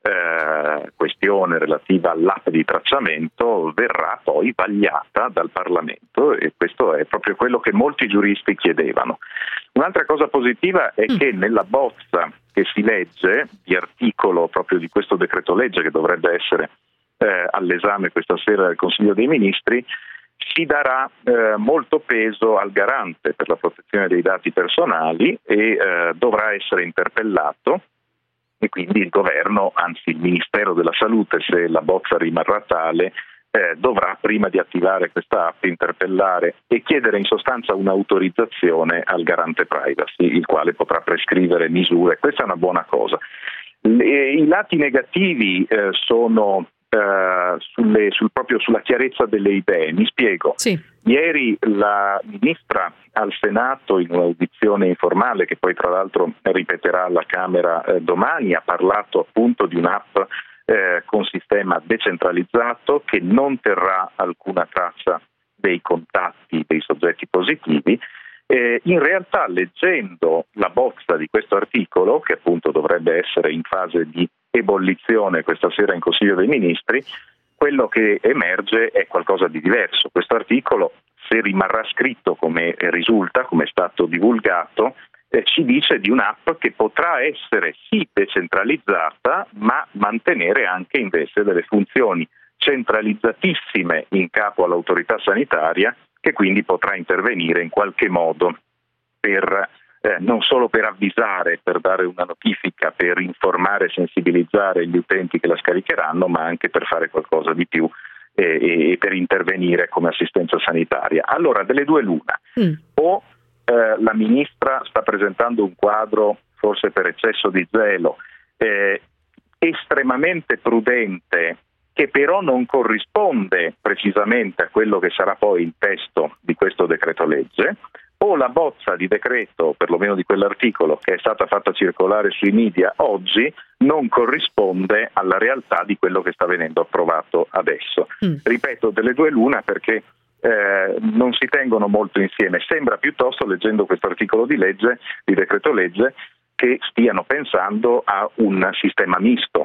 eh, questione relativa all'app di tracciamento verrà poi vagliata dal Parlamento, e questo è proprio quello che molti giuristi chiedevano. Un'altra cosa positiva è che nella bozza che si legge di articolo proprio di questo decreto legge, che dovrebbe essere eh, all'esame questa sera del Consiglio dei Ministri, si darà eh, molto peso al garante per la protezione dei dati personali e eh, dovrà essere interpellato, e quindi il governo, anzi il Ministero della Salute, se la bozza rimarrà tale, eh, dovrà, prima di attivare questa app, interpellare e chiedere in sostanza un'autorizzazione al garante privacy, il quale potrà prescrivere misure. Questa è una buona cosa. Le, I lati negativi eh, sono Uh, sulle, sul, proprio sulla chiarezza delle idee. Mi spiego. Sì. Ieri la ministra al Senato, in un'audizione informale che poi tra l'altro ripeterà alla Camera eh, domani, ha parlato appunto di un'app eh, con sistema decentralizzato che non terrà alcuna traccia dei contatti dei soggetti positivi. Eh, in realtà, leggendo la bozza di questo articolo, che appunto dovrebbe essere in fase di ebollizione questa sera in Consiglio dei Ministri, quello che emerge è qualcosa di diverso. Questo articolo, se rimarrà scritto come risulta, come è stato divulgato, eh, ci dice di un'app che potrà essere sì decentralizzata, ma mantenere anche invece delle funzioni centralizzatissime in capo all'autorità sanitaria, che quindi potrà intervenire in qualche modo per eh, non solo per avvisare, per dare una notifica, per informare e sensibilizzare gli utenti che la scaricheranno, ma anche per fare qualcosa di più eh, e per intervenire come assistenza sanitaria. Allora, delle due l'una, mm. o eh, la ministra sta presentando un quadro, forse per eccesso di zelo, eh, estremamente prudente, che però non corrisponde precisamente a quello che sarà poi il testo di questo decreto legge, o la bozza di decreto, perlomeno di quell'articolo che è stata fatta circolare sui media oggi, non corrisponde alla realtà di quello che sta venendo approvato adesso. Mm. Ripeto, delle due l'una, perché eh, non si tengono molto insieme. Sembra piuttosto, leggendo questo articolo di legge, di decreto legge, che stiano pensando a un sistema misto,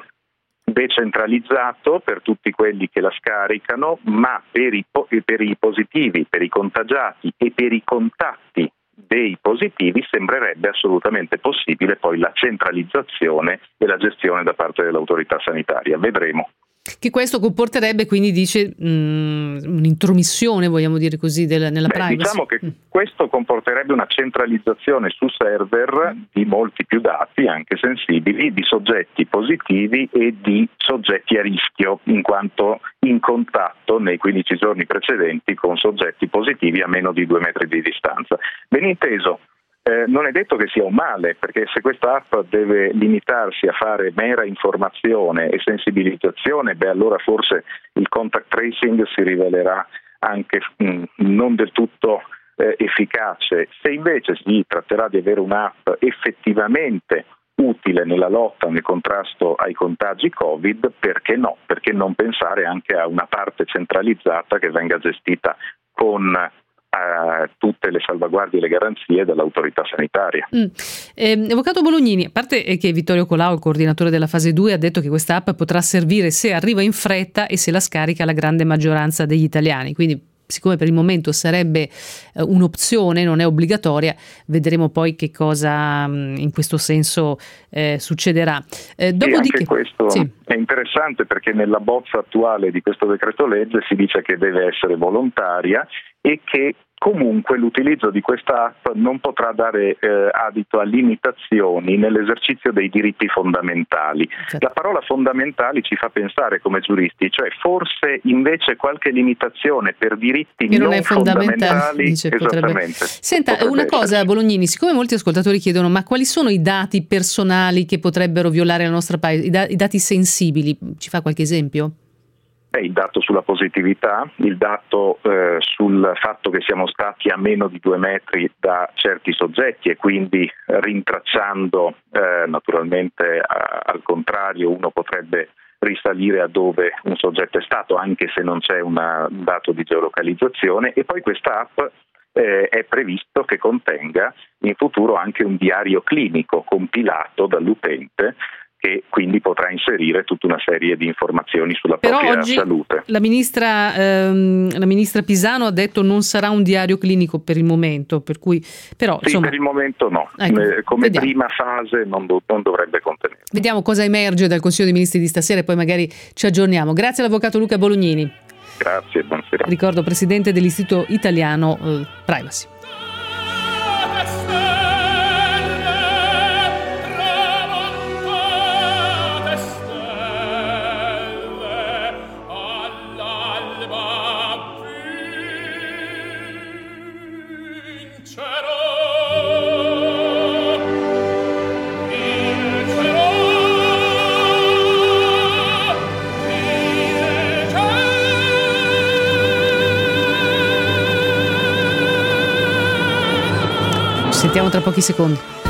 decentralizzato per tutti quelli che la scaricano, ma per i, per i positivi, per i contagiati e per i contatti dei positivi sembrerebbe assolutamente possibile poi la centralizzazione e la gestione da parte dell'autorità sanitaria. Vedremo. Che questo comporterebbe, quindi dice, mh, un'intromissione, vogliamo dire così, del, nella Beh, privacy? Diciamo che mm. questo comporterebbe una centralizzazione su server di molti più dati, anche sensibili, di soggetti positivi e di soggetti a rischio, in quanto in contatto nei quindici giorni precedenti con soggetti positivi a meno di due metri di distanza. Ben inteso, Eh, non è detto che sia un male, perché se questa app deve limitarsi a fare mera informazione e sensibilizzazione, beh allora forse il contact tracing si rivelerà anche mh, non del tutto eh, efficace. Se invece si tratterà di avere un'app effettivamente utile nella lotta, nel contrasto ai contagi Covid, perché no? Perché non pensare anche a una parte centralizzata che venga gestita con a tutte le salvaguardie e le garanzie dell'autorità sanitaria. Mm. Eh, avvocato Bolognini, a parte che Vittorio Colao, il coordinatore della fase due, ha detto che questa app potrà servire se arriva in fretta e se la scarica la grande maggioranza degli italiani, quindi siccome per il momento sarebbe eh, un'opzione, non è obbligatoria, vedremo poi che cosa mh, in questo senso eh, succederà. Eh, dopodiché, sì, anche questo sì. è interessante, perché nella bozza attuale di questo decreto legge si dice che deve essere volontaria e che comunque l'utilizzo di questa app non potrà dare eh, adito a limitazioni nell'esercizio dei diritti fondamentali. Certo. La parola fondamentali ci fa pensare come giuristi, cioè forse invece qualche limitazione per diritti che non, non è fondamentale, fondamentali. dice, potrebbe. Senta, potrebbe una essere. cosa Bolognini, siccome molti ascoltatori chiedono ma quali sono i dati personali che potrebbero violare la nostra paese, i, da- i dati sensibili, ci fa qualche esempio? Il dato sulla positività, il dato eh, sul fatto che siamo stati a meno di due metri da certi soggetti e quindi rintracciando eh, naturalmente a, al contrario uno potrebbe risalire a dove un soggetto è stato anche se non c'è una, un dato di geolocalizzazione, e poi questa app eh, è previsto che contenga in futuro anche un diario clinico compilato dall'utente, che quindi potrà inserire tutta una serie di informazioni sulla Però propria oggi salute. La ministra, ehm, la ministra Pisano ha detto non sarà un diario clinico per il momento, per cui però Sì, insomma, per il momento no, ecco, eh, come vediamo. prima fase non, do- non dovrebbe contenere. Vediamo cosa emerge dal Consiglio dei Ministri di stasera e poi magari ci aggiorniamo. Grazie all'avvocato Luca Bolognini. Grazie, buonasera. Ricordo presidente dell'Istituto Italiano eh, Privacy. Sentiamo tra pochi secondi.